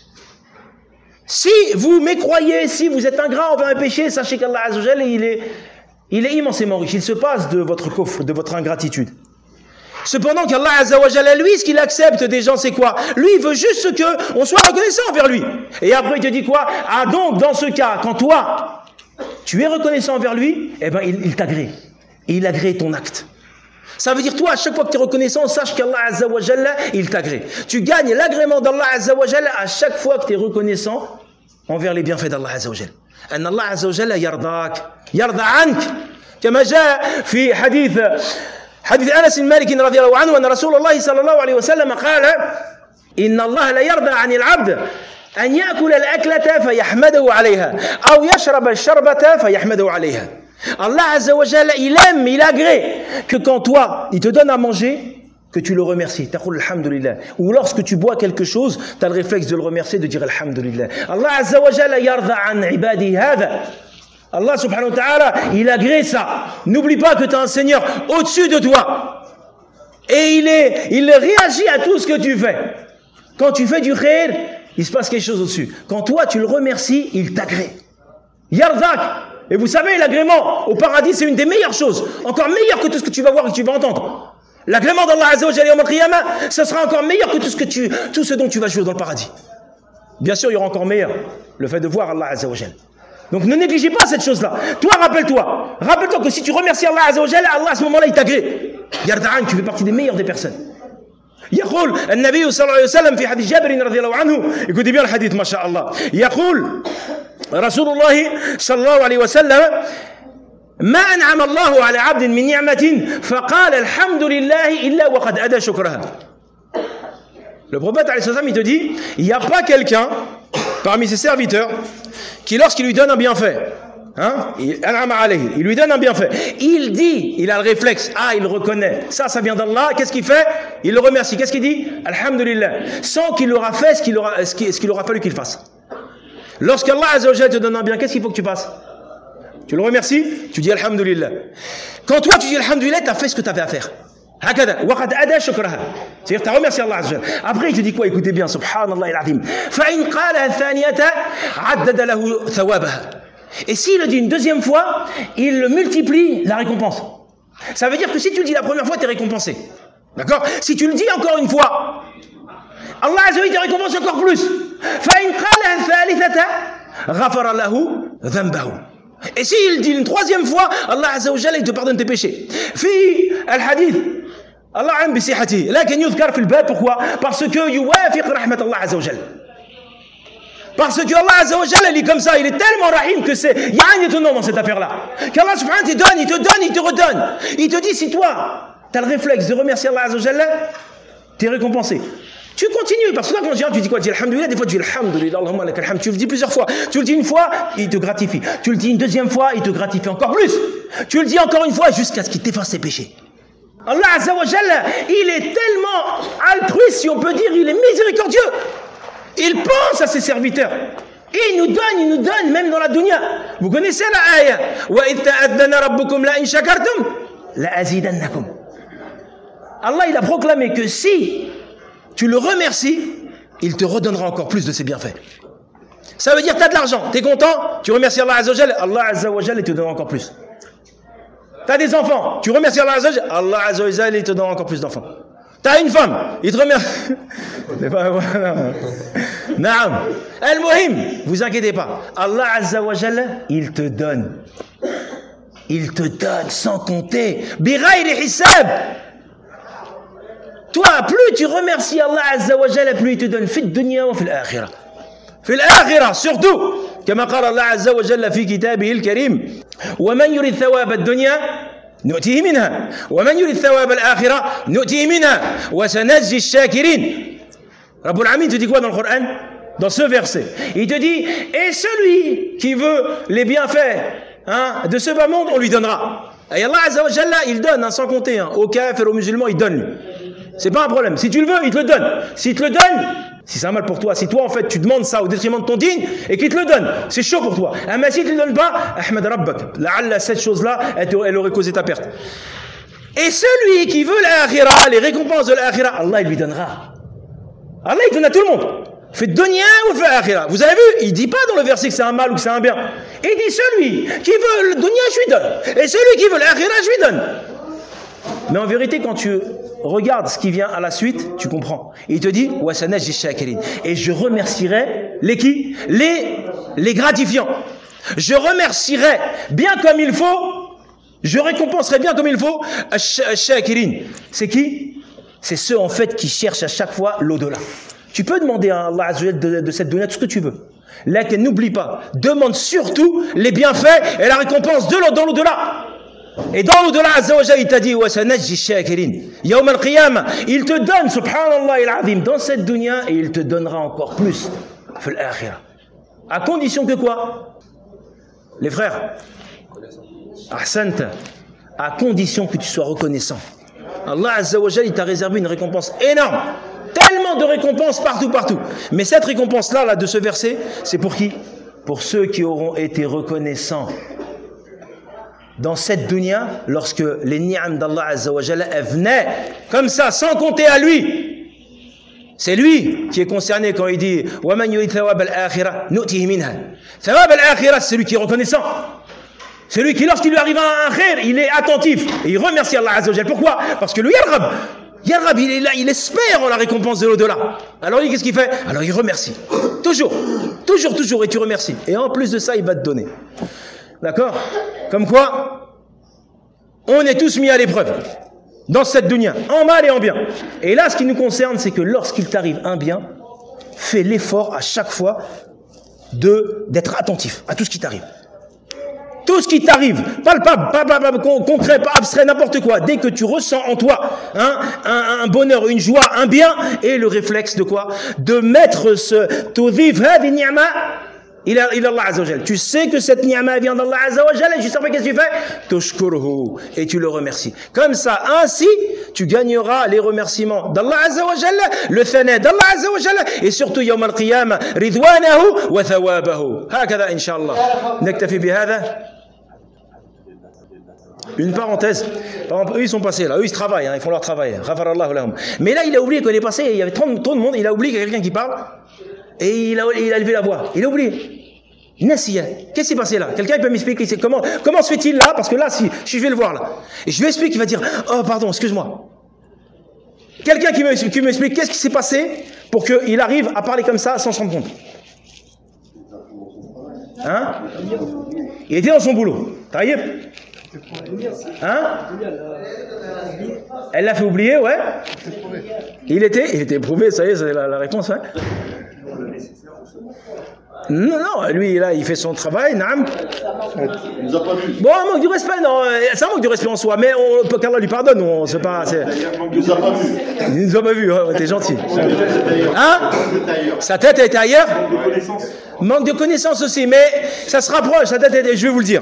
Si vous mécroyez, si vous êtes ingrat envers un péché, sachez qu'Allah Azza wa Jalla, il est, il est immensément riche. Il se passe de votre coffre, de votre ingratitude. Cependant qu'Allah Azza wa Jalla, lui, ce qu'il accepte des gens, c'est quoi? Lui, il veut juste qu'on soit reconnaissant envers lui. Et après, il te dit quoi? Ah donc, dans ce cas, quand toi, tu es reconnaissant envers lui, eh ben, il, il t'agrée. Et il agrée ton acte. Ça veut dire, toi, à chaque fois que tu es reconnaissant, sache qu'Allah Azza wa Jalla, il t'agrée. Tu gagnes l'agrément d'Allah Azza wa Jalla à chaque fois que tu es reconnaissant envers les bienfaits d'Allah Azza wa Jalla. أن الله عز وجل يرضاك يرضى عنك كما جاء في حديث حديث أنس بن مالك رضي الله عنه أن رسول الله صلى الله عليه وسلم قال إن الله لا يرضى عن العبد أن يأكل الأكلة فيحمده عليها أو يشرب الشربة فيحمده عليها. Allah Azza wa Jalla, il aime, il agrée que quand toi, il te donne à manger, que tu le remercies. Taqul alhamdulillah. Ou lorsque tu bois quelque chose, tu as le réflexe de le remercier, de dire alhamdulillah. Allah Azza wa Jalla yarda an ibadi hada. Allah subhanahu wa ta'ala, il agrée ça. N'oublie pas que tu as un Seigneur au-dessus de toi. Et il est, il réagit à tout ce que tu fais. Quand tu fais du khair, il se passe quelque chose au-dessus. Quand toi, tu le remercies, il t'agrée. Yardak. Et vous savez, l'agrément au paradis, c'est une des meilleures choses. Encore meilleur que tout ce que tu vas voir et que tu vas entendre. L'agrément d'Allah Azza wa Jalla yawm al-qiyamah, ce sera encore meilleur que tout ce, que tu, tout ce dont tu vas jouer dans le paradis. Bien sûr, il y aura encore meilleur. Le fait de voir Allah Azza wa Jalla. Donc ne négligez pas cette chose-là. Toi, rappelle-toi. Rappelle-toi que si tu remercies Allah Azza wa Jalla, Allah à ce moment-là, il t'agrée. Yarda'an, tu fais partie des meilleurs des personnes. يقول النبي صلى الله عليه وسلم في حديث جابر رضي الله عنه écoutez bien le hadith ما شاء الله يقول رسول الله صلى الله عليه وسلم ما أنعم الله على عبد من نعمة فقال الحمد لله إلا وقد أدى شكرها. Le prophète alayhi salam il te dit il n'y a pas quelqu'un parmi ses serviteurs qui lorsqu'il lui donne un bienfait Hein? Il, il lui donne un bienfait. Il dit, il a le réflexe. Ah, il reconnaît. Ça, ça vient d'Allah. Qu'est-ce qu'il fait? Il le remercie. Qu'est-ce qu'il dit? Alhamdulillah. Sans qu'il aura fait ce qu'il aura, ce qu'il, ce qu'il aura fallu qu'il fasse. Lorsqu'Allah Azza wa Jalla te donne un bien, qu'est-ce qu'il faut que tu fasses? Tu le remercies, tu dis Alhamdulillah. Quand toi tu dis Alhamdulillah, tu as fait ce que tu avais à faire. C'est-à-dire tu as remercié Allah Azza wa Jalla. Après il te dit quoi? Écoutez bien, subhanallah al-azim. فَإِنْ قَالَ الثَّانِيَةَ عَدَّدَ لَهُ ثَوَابَهَا. Et s'il le dit une deuxième fois, il multiplie la récompense. Ça veut dire que si tu le dis la première fois, tu es récompensé. D'accord? Si tu le dis encore une fois, Allah Azza wa Jalla te récompense encore plus. فَإِنْ قَالَ الثَّالِثَةَ غَفَرَ لَهُ ذَنْبَهُ. Et s'il dit une troisième fois, Allah Azza wa Jalla il te pardonne tes péchés. في الحديث الله أعلم بصحته لكن يذكر في الباب. Pourquoi? Parce que يوافق رحمة الله عز وجل. Parce que Allah Azza wa Jalla il est comme ça, il est tellement rahim que c'est, il y a un étonnant dans cette affaire-là. Qu'Allah subhanahu wa ta'ala te donne, il te donne, il te redonne. Il te dit si toi, tu as le réflexe de remercier Allah Azza wa Jalla, tu es récompensé. Tu continues, parce que là, quand tu dis, tu dis quoi? Tu dis Alhamdulillah, des fois tu dis Alhamdulillah, Allahumma lak alhamd. Tu le dis plusieurs fois. Tu le dis une fois, il te gratifie. Tu le dis une deuxième fois, il te gratifie encore plus. Tu le dis encore une fois jusqu'à ce qu'il t'efface tes péchés. Allah Azza wa Jalla, il est tellement altruiste, si on peut dire, il est miséricordieux. Il pense à ses serviteurs. Il nous donne, il nous donne, même dans la dunya. Vous connaissez la ayah? وَإِذْ تَأَذَّنَ رَبُّكُمْ لَإِنْ شَكَرْتُمْ لَأَزِيدَنَّكُمْ. Allah, il a proclamé que si tu le remercies, il te redonnera encore plus de ses bienfaits. Ça veut dire que tu as de l'argent, tu es content, tu remercies Allah Azza wa Jalla, Allah Azza wa Jalla, il te donne encore plus. Tu as des enfants, tu remercies Allah Azza wa Jalla, Allah Azza wa Jalla, il te donne encore plus d'enfants. T'as une femme, il te remercie. C'est pas voilà. Naam. Al-Muhim, vous inquiétez pas. Allah Azza wa Jalla, il te donne. Il te donne sans compter. Bighayri hisab. Toi, plus tu remercies Allah Azza wa Jalla, plus il te donne. Fil dunya wa fil akhirah. Fil akhirah, surtout. كما قال الله عز وجل في كتابه الكريم ومن يريد ثواب الدنيا نؤتيه منها ومن يريد ثواب الآخرة نؤتيه منها وسنجزي الشاكرين. رب العالمين te dit quoi dans le Coran? Dans ce verset, il te dit et celui qui veut les bienfaits hein, de ce bas monde, on lui donnera. Et Allah Azza wa Jalla, il donne hein, sans compter hein, aux kafirs, aux musulmans, il donne lui. C'est pas un problème. Si tu le veux, il te le donne. S'il te le donne, si c'est un mal pour toi, si toi en fait tu demandes ça au détriment de ton digne et qu'il te le donne, c'est chaud pour toi. Mais si tu ne le donnes pas, Ahmad Rabbak, la'alla cette chose-là, elle, elle aurait causé ta perte. Et celui qui veut l'akhira, les récompenses de l'akhira, Allah il lui donnera. Allah il donne à tout le monde. Fait dunya ou fait akhira. Vous avez vu, il dit pas dans le verset que c'est un mal ou que c'est un bien. Il dit celui qui veut le dunya, je lui donne. Et celui qui veut l'akhira, je lui donne. Mais en vérité, quand tu regardes ce qui vient à la suite, tu comprends. Il te dit et je remercierai les qui? Les, les gratifiants. Je remercierai bien comme il faut, je récompenserai bien comme il faut. C'est qui? C'est ceux en fait qui cherchent à chaque fois l'au-delà. Tu peux demander à Allah Azza wa Jalla de, de cette dunya tout ce que tu veux. Là, n'oublie pas, demande surtout les bienfaits et la récompense de dans l'au-delà. Et dans l'au-delà, Azza wa Jalla, il t'a dit وَسَنَجِّ الشَّاكِرِينَ يَوْمَ الْقِيَامَةِ. Il te donne, subhanallah al-azim, dans cette dunya, et il te donnera encore plus في الآخرة. À condition que quoi? Les frères, ahsanta, à condition que tu sois reconnaissant. Allah Azza wa Jalla, il t'a réservé une récompense énorme. Tellement de récompenses partout, partout. Mais cette récompense-là, là, de ce verset, c'est pour qui? Pour ceux qui auront été reconnaissants dans cette dunya, lorsque les ni'am d'Allah Azza wa Jalla venaient comme ça, sans compter à lui. C'est lui qui est concerné quand il dit وَمَنْ يُرِدْ ثَوَابَ الْآخِرَةِ نُؤْتِهِ مِنْهَا. ثَوَابَ الْآخِرَةِ, c'est celui qui est reconnaissant. C'est lui qui, lorsqu'il lui arrive un khair, il est attentif et il remercie Allah Azza wa Jal. Pourquoi? Parce que le yarab, yarab, il est là, il espère en la récompense de l'au-delà. Alors lui, qu'est-ce qu'il fait? Alors il remercie. Toujours, toujours, toujours, et tu remercies. Et en plus de ça, il va te donner. D'accord? Comme quoi, on est tous mis à l'épreuve dans cette dunya, en mal et en bien. Et là, ce qui nous concerne, c'est que lorsqu'il t'arrive un bien, fais l'effort à chaque fois de d'être attentif à tout ce qui t'arrive. Tout ce qui t'arrive, palpable, pas, pas, pas, concret, pas abstrait, n'importe quoi. Dès que tu ressens en toi hein, un, un bonheur, une joie, un bien, et le réflexe de quoi? De mettre ce tudhif hadi ni'ma ila ila Allah Azza wa Jal. Tu sais que cette ni'ma vient d'Allah Azza wa Jal, et juste après, qu'est-ce que tu fais? Tushkuruhu, et tu le remercies. Comme ça, ainsi, tu gagneras les remerciements d'Allah Azza wa Jal, le thana d'Allah Azza wa Jal, et surtout yawm al-qiyamah ridwanahu wa thawabahu. Hakada inshallah. Naktafi bihadha. Une parenthèse, par exemple, eux ils sont passés là, eux ils travaillent, hein, ils font leur travail. Mais là il a oublié qu'on est passé, il y avait trop, trop de monde, il a oublié qu'il y a quelqu'un qui parle, et il a, il a levé la voix, il a oublié. Nasiya, qu'est-ce qui s'est passé là? Quelqu'un peut m'expliquer comment, comment se fait-il là? Parce que là, si, si je vais le voir là, et je lui explique, il va dire, oh pardon, excuse-moi. Quelqu'un qui m'explique qu'est-ce qui s'est passé pour qu'il arrive à parler comme ça sans se rendre compte. Hein? Il était dans son boulot. Taïeb. Hein? Elle l'a fait oublier, ouais. Il était, il était éprouvé, ça y est, c'est la, la réponse, ouais. Non, non, lui, là, il fait son travail, naam. Il nous a pas vu. Bon, un manque du respect, non, c'est un manque du respect en soi, mais on peut qu'Allah lui pardonne, on sait pas. Il nous a pas vu. Il nous a pas vu, ouais, t'es gentil. Hein? Sa tête a été ailleurs? Manque de connaissances aussi, mais ça se rapproche, sa tête est, je vais vous le dire.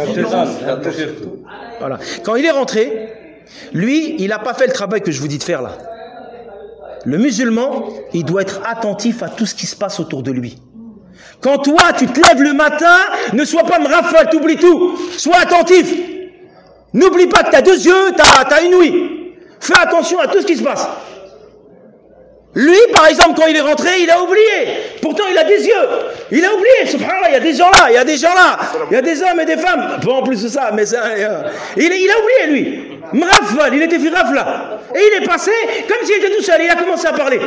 Voilà. Quand il est rentré, lui, il n'a pas fait le travail que je vous dis de faire là. Le musulman, il doit être attentif à tout ce qui se passe autour de lui. Quand toi, tu te lèves le matin, ne sois pas rafale, t'oublies tout. Sois attentif. N'oublie pas que tu as deux yeux, tu as une ouïe. Fais attention à tout ce qui se passe. Lui, par exemple, quand il est rentré, il a oublié. Pourtant, il a des yeux. Il a oublié. Subhanallah, il y a des gens là, il y a des gens là. Il y a des hommes et des femmes. Pas en plus de ça, mais ça, euh, il, il a oublié, lui. Mrafal, il était fi rafla. Et il est passé comme s'il était tout seul. Il a commencé à parler.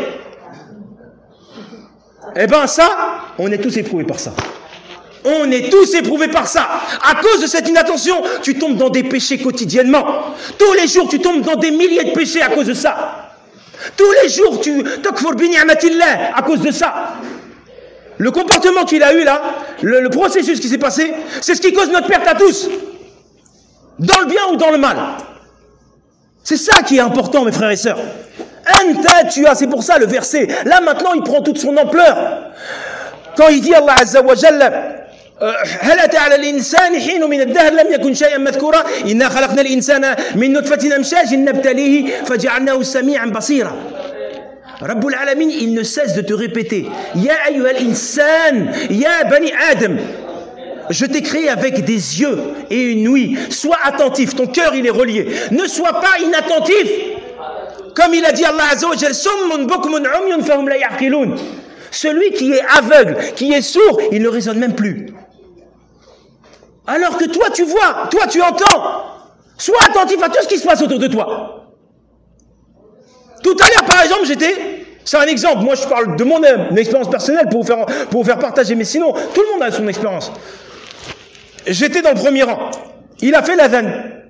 Eh ben ça, on est tous éprouvés par ça. On est tous éprouvés par ça. À cause de cette inattention, tu tombes dans des péchés quotidiennement. Tous les jours, tu tombes dans des milliers de péchés à cause de ça. Tous les jours, tu takfur bi ni'matillah à cause de ça. Le comportement qu'il a eu là, le, le processus qui s'est passé, c'est ce qui cause notre perte à tous. Dans le bien ou dans le mal. C'est ça qui est important, mes frères et sœurs. Anta, tu as, c'est pour ça le verset. Là maintenant, il prend toute son ampleur. Quand il dit Allah Azza wa Jalla, هل أتى على الإنسان حين من الدهر لم يكن شيئا مذكورا إنا خلقنا الإنسان من نطفة أمشاج نبتليه فجعلناه سميعا بصيرا. رب العالمين, il ne cesse de te répéter Ya ayyuhal insan, ya bani Adam. Je t'ai créé avec des yeux et une ouïe. Sois attentif, ton cœur il est relié. Ne sois pas inattentif. Comme il a dit Allah Azza wa Jalla, Summun bukmun umyun fahum la ya'qilun. Celui qui est aveugle, qui est sourd, il ne raisonne même plus. Alors que toi tu vois, toi tu entends. Sois attentif à tout ce qui se passe autour de toi. Tout à l'heure par exemple j'étais, c'est un exemple, moi je parle de mon, mon expérience personnelle pour vous, faire, pour vous faire partager, mais sinon tout le monde a son expérience. J'étais dans le premier rang, il a fait l'adhan,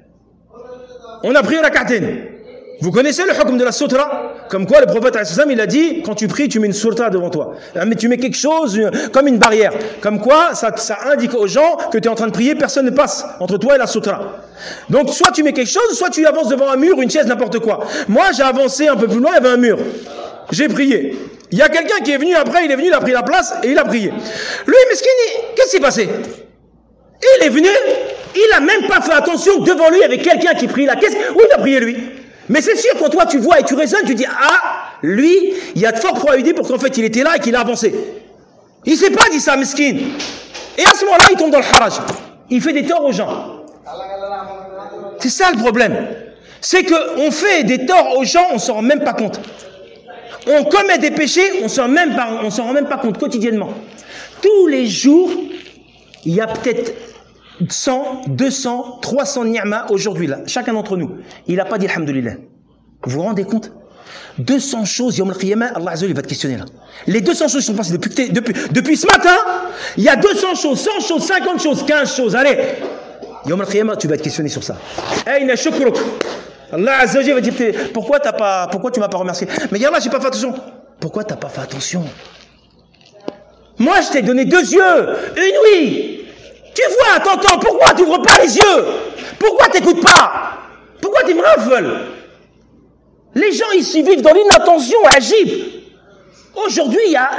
on a pris la quartaine. Vous connaissez le hukm de la sutra? Comme quoi le prophète il a dit, quand tu pries, tu mets une sutra devant toi. Mais tu mets quelque chose comme une barrière. Comme quoi, ça, ça indique aux gens que tu es en train de prier, personne ne passe entre toi et la sutra. Donc soit tu mets quelque chose, soit tu avances devant un mur, une chaise, n'importe quoi. Moi, j'ai avancé un peu plus loin, il y avait un mur. J'ai prié. Il y a quelqu'un qui est venu après, il est venu, il a pris la place et il a prié. Lui, Meskini, qu'est-ce qui s'est passé? Il est venu, il a même pas fait attention que devant lui, il y avait quelqu'un qui prie la caisse. Où il a prié lui? Mais c'est sûr, quand toi tu vois et tu raisonnes, tu dis, ah, lui, il y a de fortes probabilités pour qu'en fait il était là et qu'il a avancé. Il ne s'est pas dit ça, mesquine. Et à ce moment-là, il tombe dans le haraj. Il fait des torts aux gens. C'est ça le problème. C'est qu'on fait des torts aux gens, on ne s'en rend même pas compte. On commet des péchés, on ne s'en rend même pas compte quotidiennement. Tous les jours, il y a peut-être cent, deux cents, trois cents ni'ma aujourd'hui là. Chacun d'entre nous, il n'a pas dit alhamdoulilah. Vous vous rendez compte? deux cents choses, Yom al-Qiyamah, Allah Azza wa Jalla va te questionner là. Les deux cents choses sont passées depuis, depuis, depuis ce matin. Il y a deux cents choses, cent choses, cinquante choses, quinze choses. Allez, Yom al-Qiyamah, tu vas être questionné sur ça. Aïna shukruk. Allah Azza wa Jalla va dire pourquoi t'as pas, pourquoi tu m'as pas remercié? Mais Allah, j'ai pas fait attention. Pourquoi t'as pas fait attention? Moi, je t'ai donné deux yeux, une ouïe. Tu vois, t'entends. Pourquoi tu n'ouvres pas les yeux? Pourquoi t'écoutes pas? Pourquoi tu me rafles? Les gens ici vivent dans l'inattention, agib. Aujourd'hui, il y a...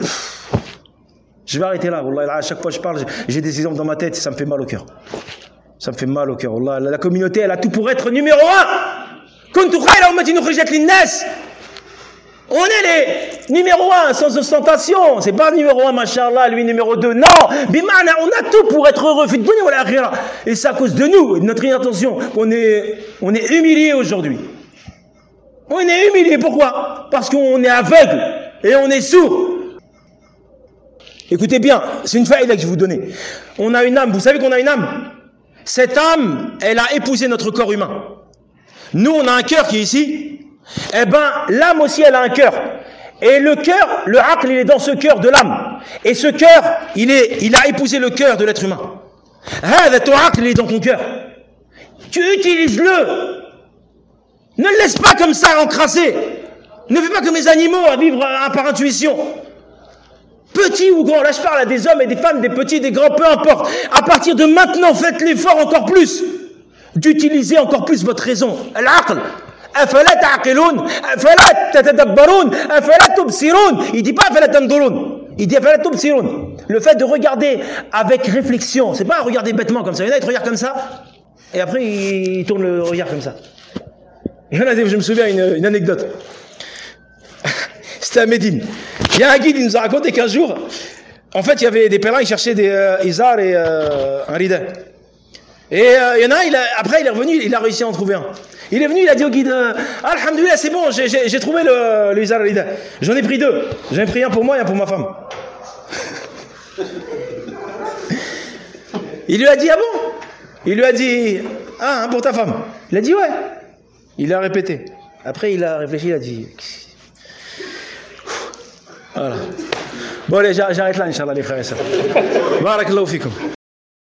Je vais arrêter là. Wallah, à chaque fois que je parle, j'ai des exemples dans ma tête, ça me fait mal au cœur. Ça me fait mal au cœur. Wallah, la communauté, elle a tout pour être numéro un. Kuntu khayra ummatin ukhrijat lin-nas. On est les numéro un, sans ostentation. C'est pas numéro un, machallah, lui numéro deux. Non, bimana, on a tout pour être heureux. Et c'est à cause de nous, de notre inattention, qu'on est, on est humilié aujourd'hui. On est humilié, pourquoi? Parce qu'on est aveugle et on est sourd. Écoutez bien, c'est une faïda que je vais vous donner. On a une âme, vous savez qu'on a une âme? Cette âme, elle a épousé notre corps humain. Nous, on a un cœur qui est ici. Eh ben, l'âme aussi, elle a un cœur. Et le cœur, le aql, il est dans ce cœur de l'âme. Et ce cœur, il est, il a épousé le cœur de l'être humain. Ah, ton aql, il est dans ton cœur. Tu utilises-le. Ne le laisse pas comme ça encrassé. Ne fais pas comme les animaux à vivre à, à, par intuition. Petit ou grand, là je parle à des hommes et des femmes, des petits, des grands, peu importe. À partir de maintenant, faites l'effort encore plus d'utiliser encore plus votre raison. Al-aql. Afala ta'qiloun, afala tatadabbaroun, afala tubsiroun. Il dit pas afala tanzurun. Il dit afala tubsiroun. Le fait de regarder avec réflexion, c'est pas regarder bêtement comme ça. Il y en a qui regardent comme ça et après ils tournent le regard comme ça. Il y en a des, je me souviens une, une anecdote. C'était à Médine. Il y a un guide, il nous a raconté qu'un jour, en fait, il y avait des pèlerins, ils cherchaient des euh, izar et euh, un rida. Et euh, il y en a un, il a, après il est revenu, il a réussi à en trouver un. Il est venu, il a dit au guide, euh, alhamdoulilah, c'est bon, j'ai, j'ai, j'ai trouvé le, le izar et le rida. J'en ai pris deux. J'en ai pris un pour moi et un pour ma femme. Il lui a dit, ah bon? Il lui a dit, ah, un pour ta femme. Il a dit, ouais. Il a répété. Après, il a réfléchi, il a dit... Voilà. Bon, allez, j'arrête là, Inch'Allah, les frères et sœurs. Barakallahu fikum.